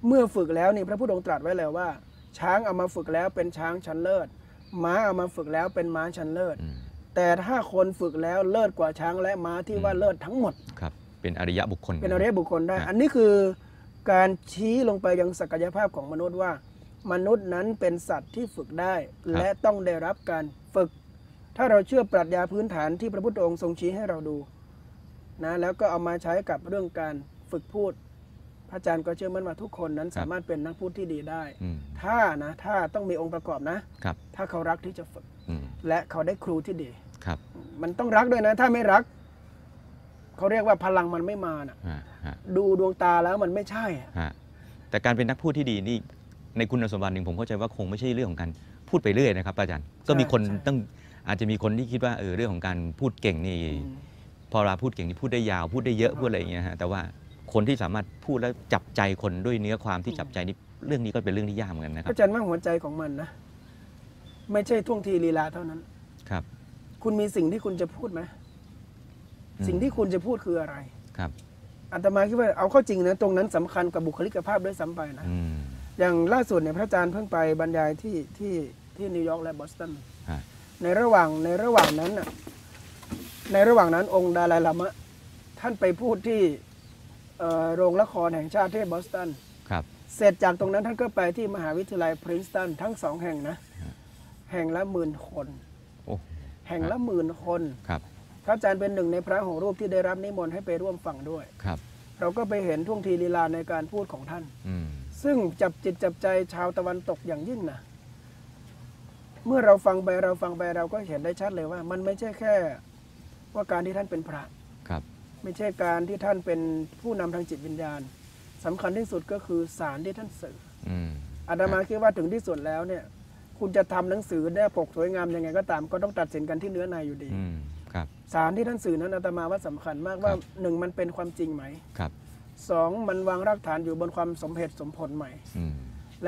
เมื่อฝึกแล้วนี่พระพุทธองค์ตรัสไว้เลยว่า ช้างเอามาฝึกแล้วเป็นช้างชั้นเลิศม้าเอามาฝึกแล้วเป็นม้าชั้นเลิศแต่ถ้าคนฝึกแล้วเลิศกว่าช้างและม้าที่ว่าเลิศทั้งหมดครับเป็นอริยบุคคลเป็นอริยบุคคลได้อันนี้คือการชี้ลงไปยังศักยภาพของมนุษย์ว่ามนุษย์นั้นเป็นสัตว์ที่ฝึกได้และต้องได้รับการฝึกถ้าเราเชื่อปรัชญาพื้นฐานที่พระพุทธองค์ทรงชี้ให้เราดูนะแล้วก็เอามาใช้กับเรื่องการฝึกพูดพระอาจารย์ก็เชื่อมั่นว่าทุกคนนั้นสามารถเป็นนักพูดที่ดีได้ถ้าต้องมีองค์ประกอบนะถ้าเขารักที่จะฝึกและเขาได้ครูที่ดีมันต้องรักด้วยนะถ้าไม่รักเขาเรียกว่าพลังมันไม่มานะดูดวงตาแล้วมันไม่ใช่แต่การเป็นนักพูดที่ดีนี่ในคุณสมบัติหนึ่งผมเข้าใจว่าคงไม่ใช่เรื่องของการพูดไปเรื่อยนะครับอาจารย์ก็มีคนต้องอาจจะมีคนที่คิดว่าเรื่องของการพูดเก่งนี่พอเราพูดเก่งนี่พูดได้ยาวพูดได้เยอะพูดอะไรอย่างเงี้ยฮะแต่ว่าคนที่สามารถพูดแล้วจับใจคนด้วยเนื้อความที่จับใจนี่เรื่องนี้ก็เป็นเรื่องที่ยากเหมือนกันนะครับอาจารย์ว่าหัวใจของมันนะไม่ใช่ท่วงทีลีลาเท่านั้นครับคุณมีสิ่งที่คุณจะพูดไหมสิ่งที่คุณจะพูดคืออะไรครับอาตมาคิดว่าเอาเข้าจริงนะตรงนั้นสำคัญกับบุคลิกภาพด้วยซ้ำไปนะอย่างล่าสุดเนี่ยพระอาจารย์เพิ่งไปบรรยายที่นิวยอร์กและบอสตันในระหว่างนั้นน่ะในระหว่างนั้นองค์ดาไลลามะท่านไปพูดที่โรงละครแห่งชาติที่บอสตันเสร็จจากตรงนั้นท่านก็ไปที่มหาวิทยาลัยพรินสตันทั้ง2แห่งนะแห่งละ10,000 คนแห่งละ10,000 คนพระอาจารย์เป็นหนึ่งในพระ6 รูปที่ได้รับนิมนต์ให้ไปร่วมฟังด้วยเราก็ไปเห็นท่วงทีลีลาในการพูดของท่านซึ่งจับจิตจับใจชาวตะวันตกอย่างยิ่งนะเมื่อเราฟังไปเราก็เห็นได้ชัดเลยว่ามันไม่ใช่แค่ว่าการที่ท่านเป็นพระไม่ใช่การที่ท่านเป็นผู้นำทางจิตวิญญาณสำคัญที่สุดก็คือสารที่ท่านสื่ออาตมาคิดว่าถึงที่สุดแล้วเนี่ยคุณจะทำหนังสือได้ปกสวยงามยังไงก็ตามก็ต้องตัดสินกันที่เนื้อในอยู่ดีสารที่ท่านสื่อนั้นอาตมาว่าสำคัญมากว่า1มันเป็นความจริงไหม2มันวางรากฐานอยู่บนความสมเหตุสมผลไหมและ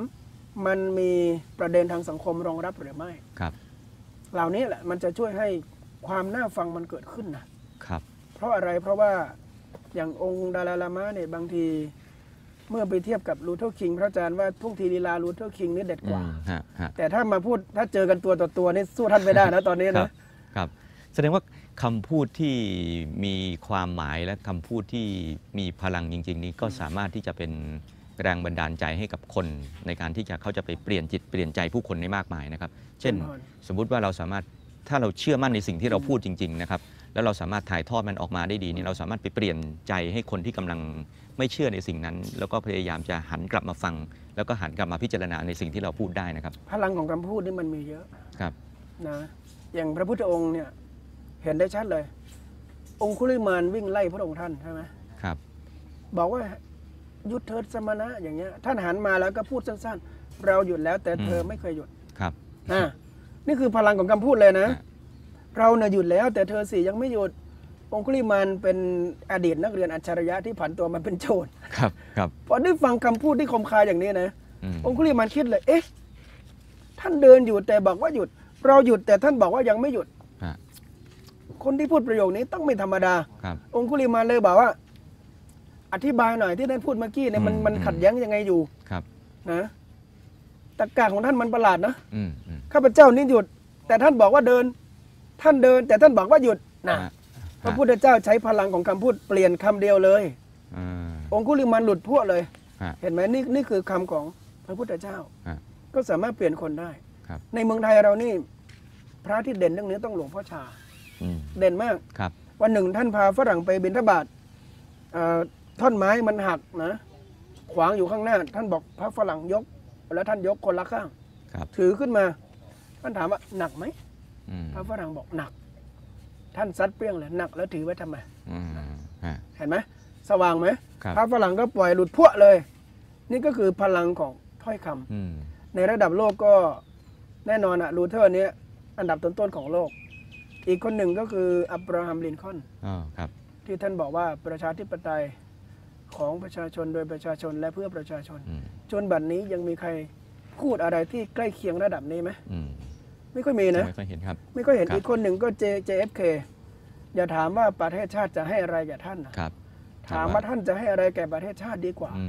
3มันมีประเด็นทางสังคมรองรับหรือไม่เหล่านี้แหละมันจะช่วยให้ความน่าฟังมันเกิดขึ้นนะเพราะอะไรเพราะว่าอย่างองค์ดาไลลามะเนี่ยบางทีเมื่อไปเทียบกับลูเทอร์คิงพระอาจารย์ว่าท่วงทีลีลาลูเทอร์คิงนี่เด็ดกว่าแต่ถ้ามาพูดถ้าเจอกันตัวต่อตัวนี่สู้ท่านไม่ได้นะตอนนี้นะครับแสดงว่าคำพูดที่มีความหมายและคำพูดที่มีพลังจริงๆนี้ก็สามารถที่จะเป็นแรงบันดาลใจให้กับคนในการที่เขาจะไปเปลี่ยนจิตเปลี่ยนใจผู้คนได้มากมายนะครับเช่นสมมุติว่าเราสามารถถ้าเราเชื่อมั่นในสิ่งที่เราพูดจริงๆนะครับแล้วเราสามารถถ่ายทอดมันออกมาได้ดีนี่เราสามารถไปเปลี่ยนใจให้คนที่กำลังไม่เชื่อในสิ่งนั้นแล้วก็พยายามจะหันกลับมาฟังแล้วก็หันกลับมาพิจารณาในสิ่งที่เราพูดได้นะครับพลังของคำพูดนี่มันมีเยอะนะอย่างพระพุทธองค์เนี่ยเห็นได้ชัดเลยองคุลิมานวิ่งไล่พระองค์ท่านใช่ไหมครับบอกว่าหยุดเถิดสมณะอย่างเงี้ยท่านหันมาแล้วก็พูดสั้นๆเราหยุดแล้วแต่เธอไม่เคยหยุดครับนี่คือพลังของคำพูดเลยนะเราเนี่ยหยุดแล้วแต่เธอสิยังไม่หยุดองคุลิมานเป็นอดีตนักเรียนอัจฉริยะที่ผันตัวมาเป็นโจรครับพอได้ฟังคำพูดที่คมคายอย่างนี้นะองคุลิมานคิดเลยเอ๊ะท่านเดินอยู่แต่บอกว่าหยุดเราหยุดแต่ท่านบอกว่ายังไม่หยุดคนที่พูดประโยคนี้ต้องไม่ธรรมดาองคุลิมานเลยบอกว่าอธิบายหน่อยที่ท่านพูดเมื่อกี้เนี่ยมันขัดแย้งยังไงอยู่นะตรรกะของท่านมันประหลาดนะข้าพเจ้านี่หยุดแต่ท่านบอกว่าเดินท่านเดินแต่ท่านบอกว่าหยุดนะพระพุทธเจ้าใช้พลังของคำพูดเปลี่ยนคำเดียวเลยองคุลิมานหลุดพวกเลยเห็นไหมนี่คือคำของพระพุทธเจ้าก็สามารถเปลี่ยนคนได้ในเมืองไทยเรานี่พระที่เด่นเรื่องนี้ต้องหลวงพ่อชาเด่นมากวันหนึ่งท่านพาฝรั่งไปบิณฑบาตท่อนไม้มันหักนะขวางอยู่ข้างหน้าท่านบอกพระฝรั่งยกแล้วท่านยกคนละข้างถือขึ้นมาท่านถามว่าหนักไหมพระฝรั่งบอกหนักท่านซัดเปรี้ยงเลยหนักแล้วถือไว้ทำไมเห็นไหมสว่างไหมพระฝรั่งก็ปล่อยหลุดพวกเลยนี่ก็คือพลังของถ้อยคำในระดับโลกก็แน่นอนอะลูเทอร์เนี้ยอันดับต้นๆของโลกอีกคนหนึ่งก็คืออับราฮัมลินคอล์นที่ท่านบอกว่าประชาธิปไตยของประชาชนโดยประชาชนและเพื่อประชาชนจนบัดนี้ยังมีใครพูดอะไรที่ใกล้เคียงระดับนี้ไหมไม่ค่อยมีนะไม่ค่อยเห็นครับไม่ค่อยเห็นอีกคนหนึ่งก็ JFK อย่าถามว่าประเทศชาติจะให้อะไรแก่ท่านนะถามว่าท่านจะให้อะไรแก่ประเทศชาติดีกว่า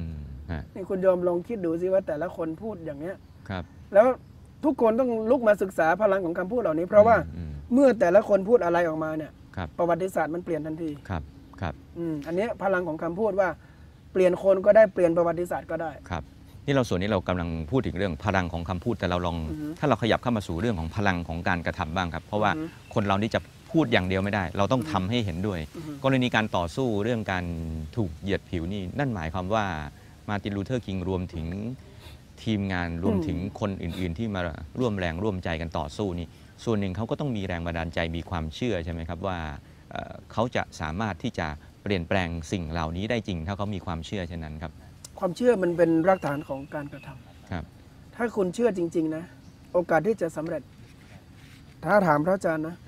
นี่คุณโยมลองคิดดูสิว่าแต่ละคนพูดอย่างเนี้ยครับแล้วทุกคนต้องลุกมาศึกษาพลังของคำพูดเหล่านี้ เพราะว่าเมื่อแต่ละคนพูดอะไรออกมาเนี่ยประวัติศาสตร์มันเปลี่ยนทันทีครับครับอันนี้พลังของคำพูดว่าเปลี่ยนคนก็ได้เปลี่ยนประวัติศาสตร์ก็ได้ครับนี่เราส่วนนี้เรากำลังพูดถึงเรื่องพลังของคำพูดแต่เราลองถ้าเราขยับเข้ามาสู่เรื่องของพลังของการกระทำบ้างครับเพราะว่าคนเรานี่จะพูดอย่างเดียวไม่ได้เราต้องทำให้เห็นด้วยกรณีการต่อสู้เรื่องการถูกเหยียดผิวนี่นั่นหมายความว่ามาร์ติน ลูเทอร์ คิงรวมถึงทีมงานรวมถึงคนอื่นๆที่มาร่วมแรงร่วมใจกันต่อสู้นี่ส่วนหนึ่งเขาก็ต้องมีแรงบันดาลใจมีความเชื่อใช่ไหมครับว่าเขาจะสามารถที่จะเปลี่ยนแปลงสิ่งเหล่านี้ได้จริงถ้าเขามีความเชื่อเช่นนั้นครับความเชื่อมันเป็นรากฐานของการกระทำครับถ้าคุณเชื่อจริงๆนะโอกาสที่จะสำเร็จถ้าถามพระอาจารย์นะ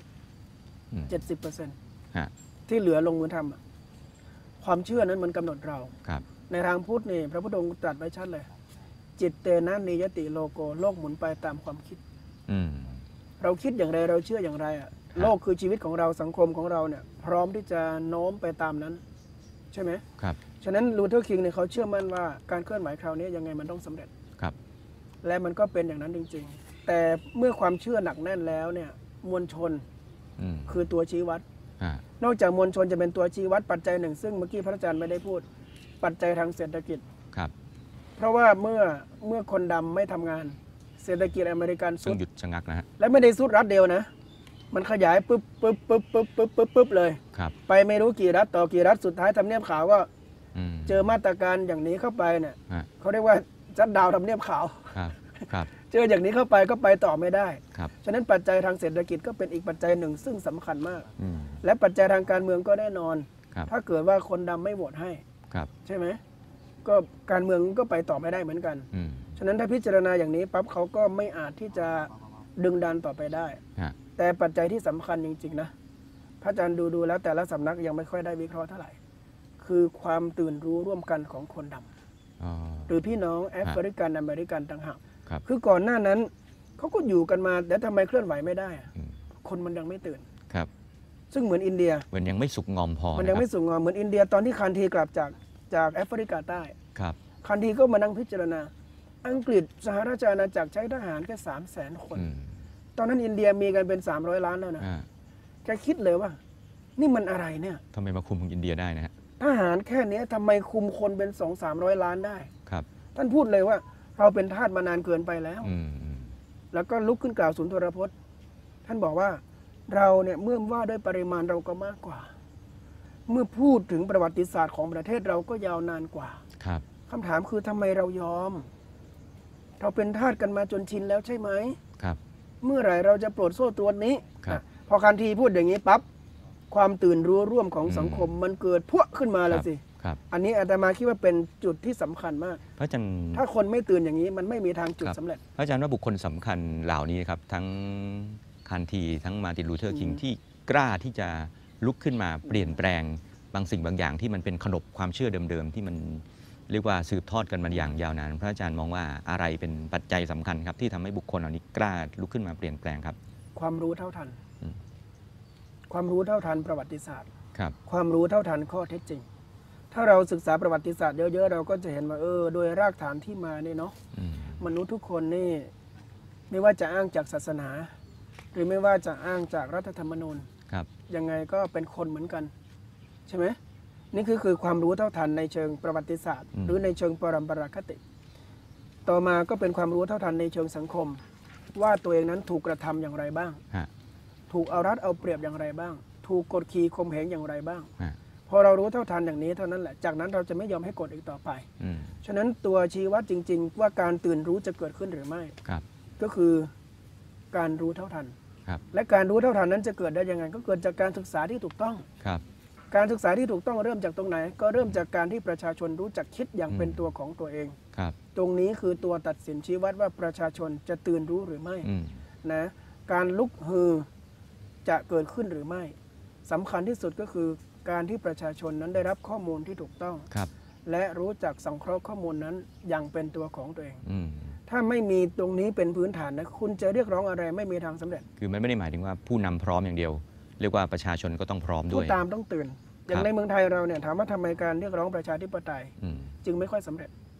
70%ที่เหลือลงมือทำความเชื่อนั้นมันกำหนดเราในทางพุทธนี่พระพุทธองค์ตรัสไว้ชัดเลยจิตเตนะนิยติโลโกโลกหมุนไปตามความคิดเราคิดอย่างไรเราเชื่ออย่างไรอ่ะโลกคือชีวิตของเราสังคมของเราเนี่ยพร้อมที่จะโน้มไปตามนั้นใช่ไหมครับฉะนั้นลูเทอร์ คิงเนี่ยเขาเชื่อมั่นว่าการเคลื่อนไหวคราวนี้ยังไงมันต้องสำเร็จครับและมันก็เป็นอย่างนั้นจริงๆแต่เมื่อความเชื่อหนักแน่นแล้วเนี่ยมวลชนคือตัวชี้วัดนอกจากมวลชนจะเป็นตัวชี้วัดปัจจัยหนึ่งซึ่งเมื่อกี้พระอาจารย์ไม่ได้พูดปัจจัยทางเศรษฐกิจครับเพราะว่าเมื่อคนดำไม่ทำงานเศรษฐกิจอเมริกันสุดหยุดชะงักนะฮะและไม่ได้สุดรัฐเดียวนะมันขยายปึ๊บเลยไปไม่รู้กี่รัฐต่อกี่รัฐสุดท้ายทำเนียบขาวก็เจอมาตรการอย่างนี้เข้าไปเนี่ยเขาเรียกว่าจัดดาวทำเนียบขาวเจออย่างนี้เข้าไปก็ไปต่อไม่ได้ฉะนั้นปัจจัยทางเศรษฐกิจก็เป็นอีกปัจจัยหนึ่งซึ่งสำคัญมากและปัจจัยทางการเมืองก็แน่นอนถ้าเกิดว่าคนดำไม่โหวตให้ใช่ไหมก็การเมืองก็ไปต่อไม่ได้เหมือนกันฉะนั้นถ้าพิจารณาอย่างนี้ปั๊บเขาก็ไม่อาจที่จะดึงดันต่อไปได้แต่ปัจจัยที่สำคัญจริงๆนะพระอาจารย์ดูแล้วแต่ละสำนักยังไม่ค่อยได้วิเคราะห์เท่าไหร่คือความตื่นรู้ร่วมกันของคนดำหรือพี่น้องแอฟริกันอเมริกันต่างหากคือก่อนหน้านั้นเขาก็อยู่กันมาแต่ทำไมเคลื่อนไหวไม่ได้คนมันยังไม่ตื่นครับซึ่งเหมือนอินเดียมันยังไม่สุกงอมพอมันยังไม่สุกงอมเหมือนอินเดียตอนที่คันธีกลับจากแอฟริกาใต้คันธีก็มานั่งพิจารณาอังกฤษสหราชอาณาจักรใช้ทหารแค่300,000 คนตอนนั้นอินเดียมีกันเป็น300 ล้านแล้วนะแกคิดเลยว่านี่มันอะไรเนี่ยทำไมมาคุมอินเดียได้นะฮะทหารแค่นี้ทำไมคุมคนเป็น200-300 ล้านได้ครับท่านพูดเลยว่าเราเป็นทาสมานานเกินไปแล้วแล้วก็ลุกขึ้นกล่าวสุนทรพจน์ท่านบอกว่าเราเนี่ยเมื่อว่าด้วยปริมาณเราก็มากกว่าเมื่อพูดถึงประวัติศาสตร์ของประเทศเราก็ยาวนานกว่าครับคำถามคือทำไมเรายอมเราเป็นทาสกันมาจนชินแล้วใช่ไหมครับเมื่อไหร่เราจะปลดโซ่ตรวนนี้พอคันธีพูดอย่างนี้ปั๊บความตื่นรู้ร่วมของสังคมมันเกิดพวกขึ้นมาแล้วสิอันนี้อาตมาคิดว่าเป็นจุดที่สำคัญมากพระอาจารย์ถ้าคนไม่ตื่นอย่างนี้มันไม่มีทางจุดสำเร็จพระอาจารย์ว่าบุคคลสำคัญเหล่านี้ครับทั้งคันธีทั้งมาร์ติน ลูเทอร์ คิงที่กล้าที่จะลุกขึ้นมาเปลี่ยนแปลงบางสิ่งบางอย่างที่มันเป็นขนบความเชื่อเดิมๆที่มันเรียกว่าสืบทอดกันมาอย่างยาวนานพระอาจารย์มองว่าอะไรเป็นปัจจัยสำคัญครับที่ทำให้บุคคลเหล่านี้กล้าลุกขึ้นมาเปลี่ยนแปลงครับความรู้เท่าทันความรู้เท่าทันประวัติศาสตร์ครับความรู้เท่าทันข้อเท็จจริงถ้าเราศึกษาประวัติศาสตร์เยอะๆเราก็จะเห็นว่าโดยรากฐานที่มาเนี่ยเนาะมนุษย์ทุกคนนี่ไม่ว่าจะอ้างจากศาสนาหรือไม่ว่าจะอ้างจากรัฐธรรมนูญยังไงก็เป็นคนเหมือนกันใช่ไหมนี่คือความรู้เท่าทันในเชิงประวัติศาสตร์หรือในเชิงปรัมปราคติต่อมาก็เป็นความรู้เท่าทันในเชิงสังคมว่าตัวเองนั้นถูกกระทำอย่างไรบ้างถูกเอารัดเอาเปรียบอย่างไรบ้างถูกกดขี่ข่มเหงอย่างไรบ้างพอเรารู้เท่าทันอย่างนี้เท่านั้นแหละจากนั้นเราจะไม่ยอมให้กดอีกต่อไปฉะนั้นตัวชี้วัดจริงๆว่าการตื่นรู้จะเกิดขึ้นหรือไม่ก็คือการรู้เท่าทันและการรู้เท่าทันนั้นจะเกิดได้ยังไงก็เกิดจากการศึกษาที่ถูกต้องการศึกษาที่ถูกต้องเริ่มจากตรงไหนก็เริ่มจากการที่ประชาชนรู้จักคิดอย่างเป็นตัวของตัวเองตรงนี้คือตัวตัดสินชี้วัดว่าประชาชนจะตื่นรู้หรือไม่นะการลุกฮือจะเกิดขึ้นหรือไม่สำคัญที่สุดก็คือการที่ประชาชนนั้นได้รับข้อมูลที่ถูกต้องและรู้จักสังเคราะห์ข้อมูลนั้นอย่างเป็นตัวของตัวเองถ้าไม่มีตรงนี้เป็นพื้นฐานนะคุณจะเรียกร้องอะไรไม่มีทางสำเร็จคือมันไม่ได้หมายถึงว่าผู้นำพร้อมอย่างเดียวเรียกว่าประชาชนก็ต้องพร้อมด้วยผู้ตามต้องตื่นอย่างในเมืองไทยเราเนี่ยถามว่าทำไมการเรียกร้องประชาธิปไตยจึงไม่ค่อยสำเร็จ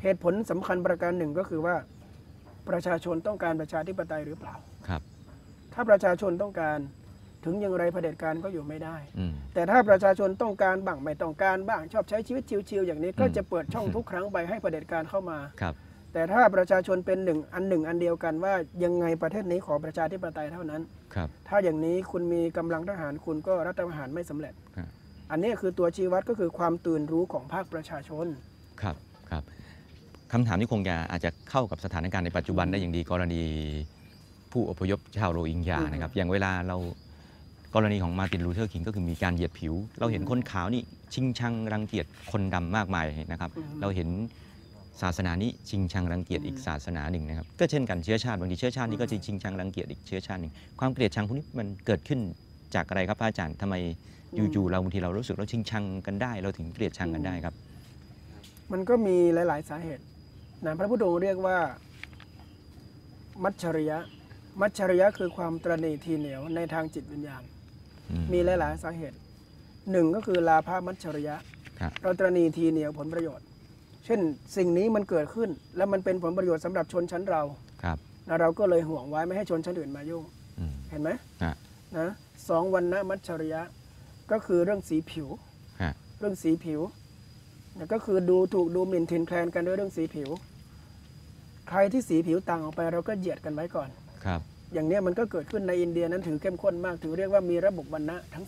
เหตุผลสำคัญประการหนึ่งก็คือว่าประชาชนต้องการประชาธิปไตยหรือเปล่าครับถ้าประชาชนต้องการถึงอย่างไรเผด็จการก็อยู่ไม่ได้อืมแต่ถ้าประชาชนต้องการบ้างไม่ต้องการบ้างชอบใช้ชีวิตชิวๆอย่างนี้ก็จะเปิดช่องทุกครั้งไปให้เผด็จการเข้ามาครับแต่ถ้าประชาชนเป็นหนึ่งอันเดียวกันว่ายังไงประเทศนี้ขอประชาธิปไตยเท่านั้นครับถ้าอย่างนี้คุณมีกำลังทหารคุณก็รัฐประหารไม่สำเร็จครับอันนี้คือตัวชี้วัดก็คือความตื่นรู้ของภาคประชาชนครับครับคำถามที่คงจะอาจจะเข้ากับสถานการณ์ในปัจจุบันได้อย่างดีกรณีผู้อพยพชาวโรฮิงญานะครับอย่างเวลาเรากรณีของมาร์ตินลูเทอร์คิงก็คือมีการเหยียดผิวเราเห็นคนขาวนี่ชิงชังรังเกียจคนดำมากมายนะครับเราเห็นศาสนานี้ชิงชังรังเกียจอีกศาสนาหนึ่งนะครับก็เช่นกันเชื้อชาติบางทีเชื้อชาตินี้ก็จะชิงชังรังเกียจอีกเชื้อชาติหนึ่งความเกลียดชังพวกนี้มันเกิดขึ้นจากอะไรครับพระอาจารย์ทำไมอยู่ๆเราบางทีเรารู้สึกเราชิงชังกันได้เราถึงเกลียดชังกันได้ครับมันก็มีหลายๆสาเหตุนะพระพุทธองค์เรียกว่ามัจฉริยะมัจฉริยะคือความตระหนี่ทีเหนียวในทางจิตวิญญาณมีหลายๆสาเหตุหนึ่งก็คือลาภมัจฉริยะเราตระหนี่ทีเหนียวผลประโยชน์เช่นสิ่งนี้มันเกิดขึ้นแล้วมันเป็นผลประโยชน์สำหรับชนชั้นเราแล้วเราก็เลยห่วงไว้ไม่ให้ชนชั้นอื่นมายุ่งเห็นไหมนะสองวรรณมัจฉริยะก็คือเรื่องสีผิวเรื่องสีผิวเนี่ยก็คือดูถูกดูหมิ่นทินแคลนกันด้วยเรื่องสีผิวใครที่สีผิวต่างออกไปเราก็เหยียดกันไว้ก่อนครับอย่างนี้มันก็เกิดขึ้นในอินเดียนั้นถือเข้มข้นมากถือเรียกว่ามีระบบวรรณะทั้ง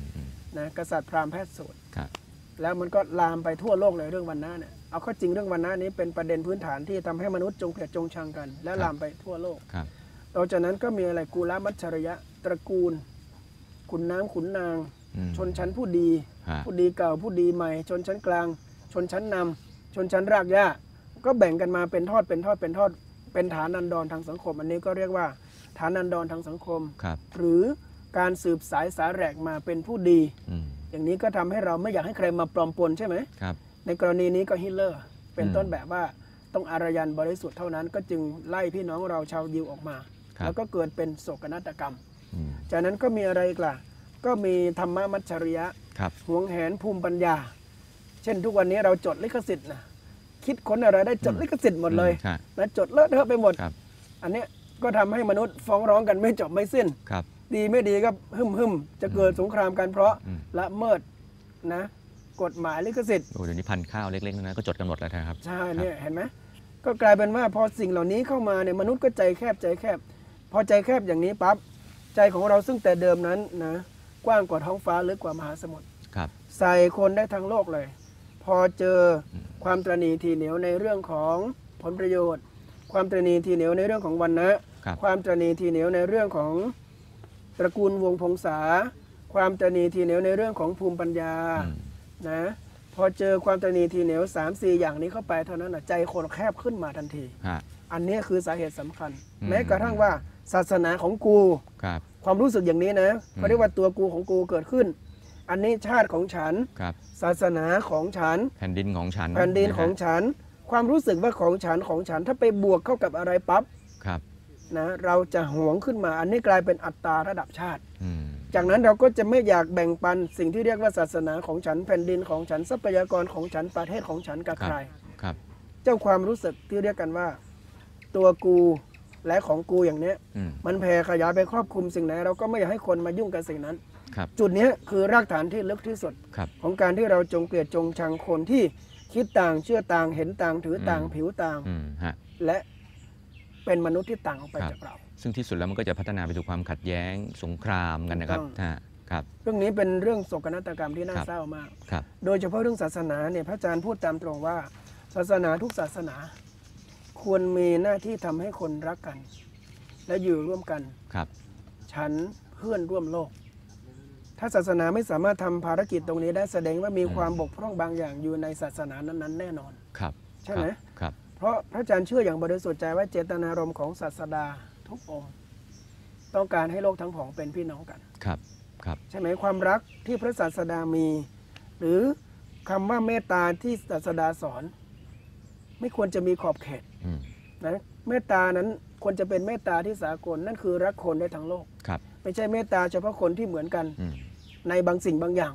4นะกษัตริย์พราหมณ์แพทย์สูตรแล้วมันก็ลามไปทั่วโลกเลยเรื่องวรรณะเนี่ยเอาข้อจริงเรื่องวรรณะนี้เป็นประเด็นพื้นฐานที่ทำให้มนุษย์จงเกลียดจงชังกันและลามไปทั่วโลกต่อจากนั้นก็มีอะไรกุลมัจฉริยะตระกูลขุนน้ำขุนนางชนชั้นผู้ดีเก่าผู้ดีใหม่ชนชั้นกลางชนชั้นนำชนชั้นรากหญ้าก็แบ่งกันมาเป็นทอดเป็นฐานันดรทางสังคมอันนี้ก็เรียกว่าฐานันดรทางสังคมหรือการสืบสายสาแหรกมาเป็นผู้ดีอย่างนี้ก็ทำให้เราไม่อยากให้ใครมาปลอมปนใช่ไหมในกรณีนี้ก็ฮิตเลอร์เป็นต้นแบบว่าต้องอารยันบริสุทธิ์เท่านั้นก็จึงไล่พี่น้องเราชาวยิวออกมาแล้วก็เกิดเป็นโศกนาฏกรรมจากนั้นก็มีอะไรอีกล่ะก็มีธรรมมัจฉริยะหวงแหนภูมิปัญญาเช่นทุกวันนี้เราจดลิขสิทธิ์นะคิดค้นอะไรได้จดลิขสิทธิ์หมดเลยนะจดเลอะเทอะไปหมดอันนี้ก็ทำให้มนุษย์ฟ้องร้องกันไม่จบไม่สิ้นดีไม่ดีก็หึมจะเกิดสงครามกันเพราะละเมิดนะกฎหมายลิขสิทธิ์เดี๋ยวนี้พันข้าวเล็กๆนั้นก็จดกันหมดแล้วนะครับใช่เนี่ยเห็นไหมก็กลายเป็นว่าพอสิ่งเหล่านี้เข้ามาเนี่ยมนุษย์ก็ใจแคบพอใจแคบอย่างนี้ปั๊บใจของเราซึ่งแต่เดิมนั้นนะกว้างกว่าท้องฟ้าลึกกว่ามหาสมุทรใส่คนได้ทั้งโลกเลยพอเจอความตระหนี่ทีเหนียวในเรื่องของผลประโยชน์ความตระหนี่ทีเหนียวในเรื่องของวรรณะความตระหนี่ทีเหนียวในเรื่องของตระกูลวงศ์พงษาความตระหนี่ทีเหนียวในเรื่องของภูมิปัญญานะพอเจอความตระหนี่ทีเหนียว 3-4 อย่างนี้เข้าไปเท่านั้นใจคนแคบขึ้นมาทันทีอันนี้คือสาเหตุสำคัญแม้กระทั่งว่าศาสนาของกูความรู้สึกอย่างนี้นะเขาเรียกว่าตัวกูของกูเกิดขึ้นอันนี้ชาติของฉันศาสนาของฉันแผ่นดินของฉันความรู้สึกว่าของฉันถ้าไปบวกเข้ากับอะไรปั๊บนะเราจะหวงขึ้นมาอันนี้กลายเป็นอัตตาระดับชาติจากนั้นเราก็จะไม่อยากแบ่งปันสิ่งที่เรียกว่าศาสนาของฉันแผ่นดินของฉันทรัพยากรของฉันประเทศของฉันกับใครเจ้าความรู้สึกที่เรียกกันว่าตัวกูและของกูอย่างนี้มันแผ่ขยายไปครอบคลุมสิ่งไหนเราก็ไม่อยากให้คนมายุ่งกับสิ่งนั้นจุดนี้คือรากฐานที่ลึกที่สุดของการที่เราจงเกลียดจงชังคนที่คิดต่างเชื่อต่างเห็นต่างถือต่างผิวต่างและเป็นมนุษย์ที่ต่างออกไปจากเราซึ่งที่สุดแล้วมันก็จะพัฒนาไปสู่ความขัดแย้งสงครามกันนะครับเรื่องนี้เป็นเรื่องโศกนาฏกรรมที่น่าเศร้ามากโดยเฉพาะเรื่องศาสนาเนี่ยพระอาจารย์พูดตามตรงว่าศาสนาทุกศาสนาควรมีหน้าที่ทำให้คนรักกันและอยู่ร่วมกันฉันเพื่อนร่วมโลกถ้าศาสนาไม่สามารถทำภารกิจตรงนี้ได้แสดงว่ามีความบกพร่องบางอย่างอยู่ในศาสนานั้นๆแน่นอนใช่ไหมเพราะพระอาจารย์เชื่ออย่างบริสุทธิ์ใจว่าเจตนารมณ์ของศาสดาทุกองค์ต้องการให้โลกทั้งผองเป็นพี่น้องกันใช่ไหมความรักที่พระศาสดามีหรือคำว่าเมตตาที่ศาสดาสอนไม่ควรจะมีขอบเขตนะเมตตานั้นควรจะเป็นเมตตาที่สากลนั่นคือรักคนได้ทั้งโลกไม่ใช่เมตตาเฉพาะคนที่เหมือนกันในบางสิ่งบางอย่าง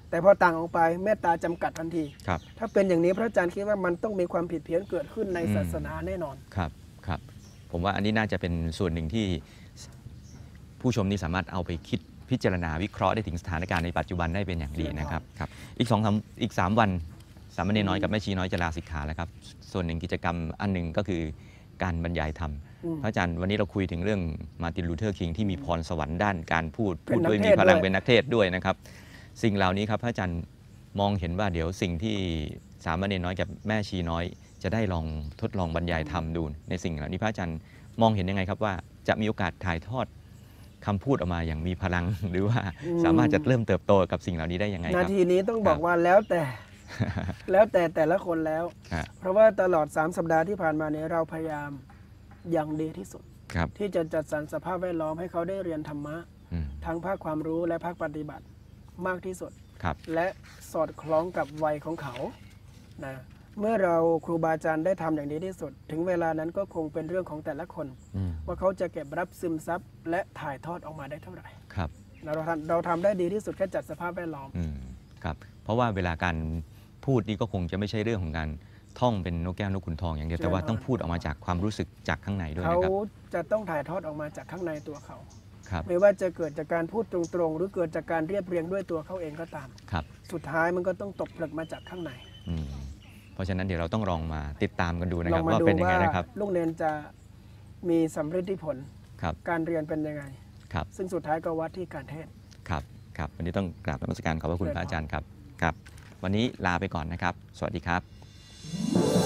แต่พอต่างออกไปเมตตาจำกัดทันทีครับถ้าเป็นอย่างนี้พระอาจารย์คิดว่ามันต้องมีความผิดเพี้ยนเกิดขึ้นในศาสนาแน่นอนครับครับผมว่าอันนี้น่าจะเป็นส่วนหนึ่งที่ผู้ชมนี่สามารถเอาไปคิดพิจารณาวิเคราะห์ได้ถึงสถานการณ์ในปัจจุบันได้เป็นอย่างดีนะครับครับอีก3 วันสามเณรน้อยกับแม่ชีน้อยจะลาสิกขาแล้วครับส่วนหนึ่งกิจกรรมอันหนึ่งก็คือการบรรยายธรรมพระอาจารย์วันนี้เราคุยถึงเรื่องมาร์ตินลูเทอร์คิงที่มีพรสวรรค์ด้านการพูดด้วยมีพลังเป็นนักเทศด้วยนะครับสิ่งเหล่านี้ครับพระอาจารย์มองเห็นว่าเดี๋ยวสิ่งที่สามเณรน้อยกับแม่ชีน้อยจะได้ลองทดลองบรรยายธรรมดูในสิ่งเหล่านี้พระอาจารย์มองเห็นยังไงครับว่าจะมีโอกาสถ่ายทอดคำพูดออกมาอย่างมีพลัง หรือว่าสามารถจะเริ่มเติบโตกับสิ่งเหล่านี้ได้ยังไงครับนาทีนี้ต้องบอกว่าแล้วแต่ แล้วแต่ละคนแล้ว เพราะว่าตลอด3 สัปดาห์ที่ผ่านมาเนี่ยเราพยายามอย่างดีที่สุดที่จะจัดสรรสภาพแวดล้อมให้เขาได้เรียนธรรมะทั้งภาคความรู้และภาคปฏิบัติมากที่สุดและสอดคล้องกับวัยของเขานะเมื่อเราครูบาอาจารย์ได้ทำอย่างดีที่สุดถึงเวลานั้นก็คงเป็นเรื่องของแต่ละคนว่าเขาจะเก็บรับซึมซับและถ่ายทอดออกมาได้เท่าไหร่เราทำได้ดีที่สุดแค่จัดสภาพแวดล้อมครับเพราะว่าเวลาการพูดนี่ก็คงจะไม่ใช่เรื่องของการท่องเป็นนกแก้วนกขุนทองอย่างเดียวแต่ว่าต้องพูดออกมาจากความรู้สึกจากข้างในด้วยนะครับเขาจะต้องถ่ายทอดออกมาจากข้างในตัวเขาไม่ว่าจะเกิดจากการพูดตรงๆหรือเกิดจากการเรียบเรียงด้วยตัวเขาเองก็ตามสุดท้ายมันก็ต้องตกผลึกมาจากข้างในเพราะฉะนั้นเดี๋ยวเราต้องลองมาติดตามกันดูนะครับว่าเป็นยังไงนะครับลูกเรียนจะมีสำเร็จผลการเรียนเป็นยังไงซึ่งสุดท้ายก็วัดที่การเทศครับวันนี้ต้องกราบนมัสการขอบพระคุณพระอาจารย์ครับวันนี้ลาไปก่อนนะครับสวัสดีครับ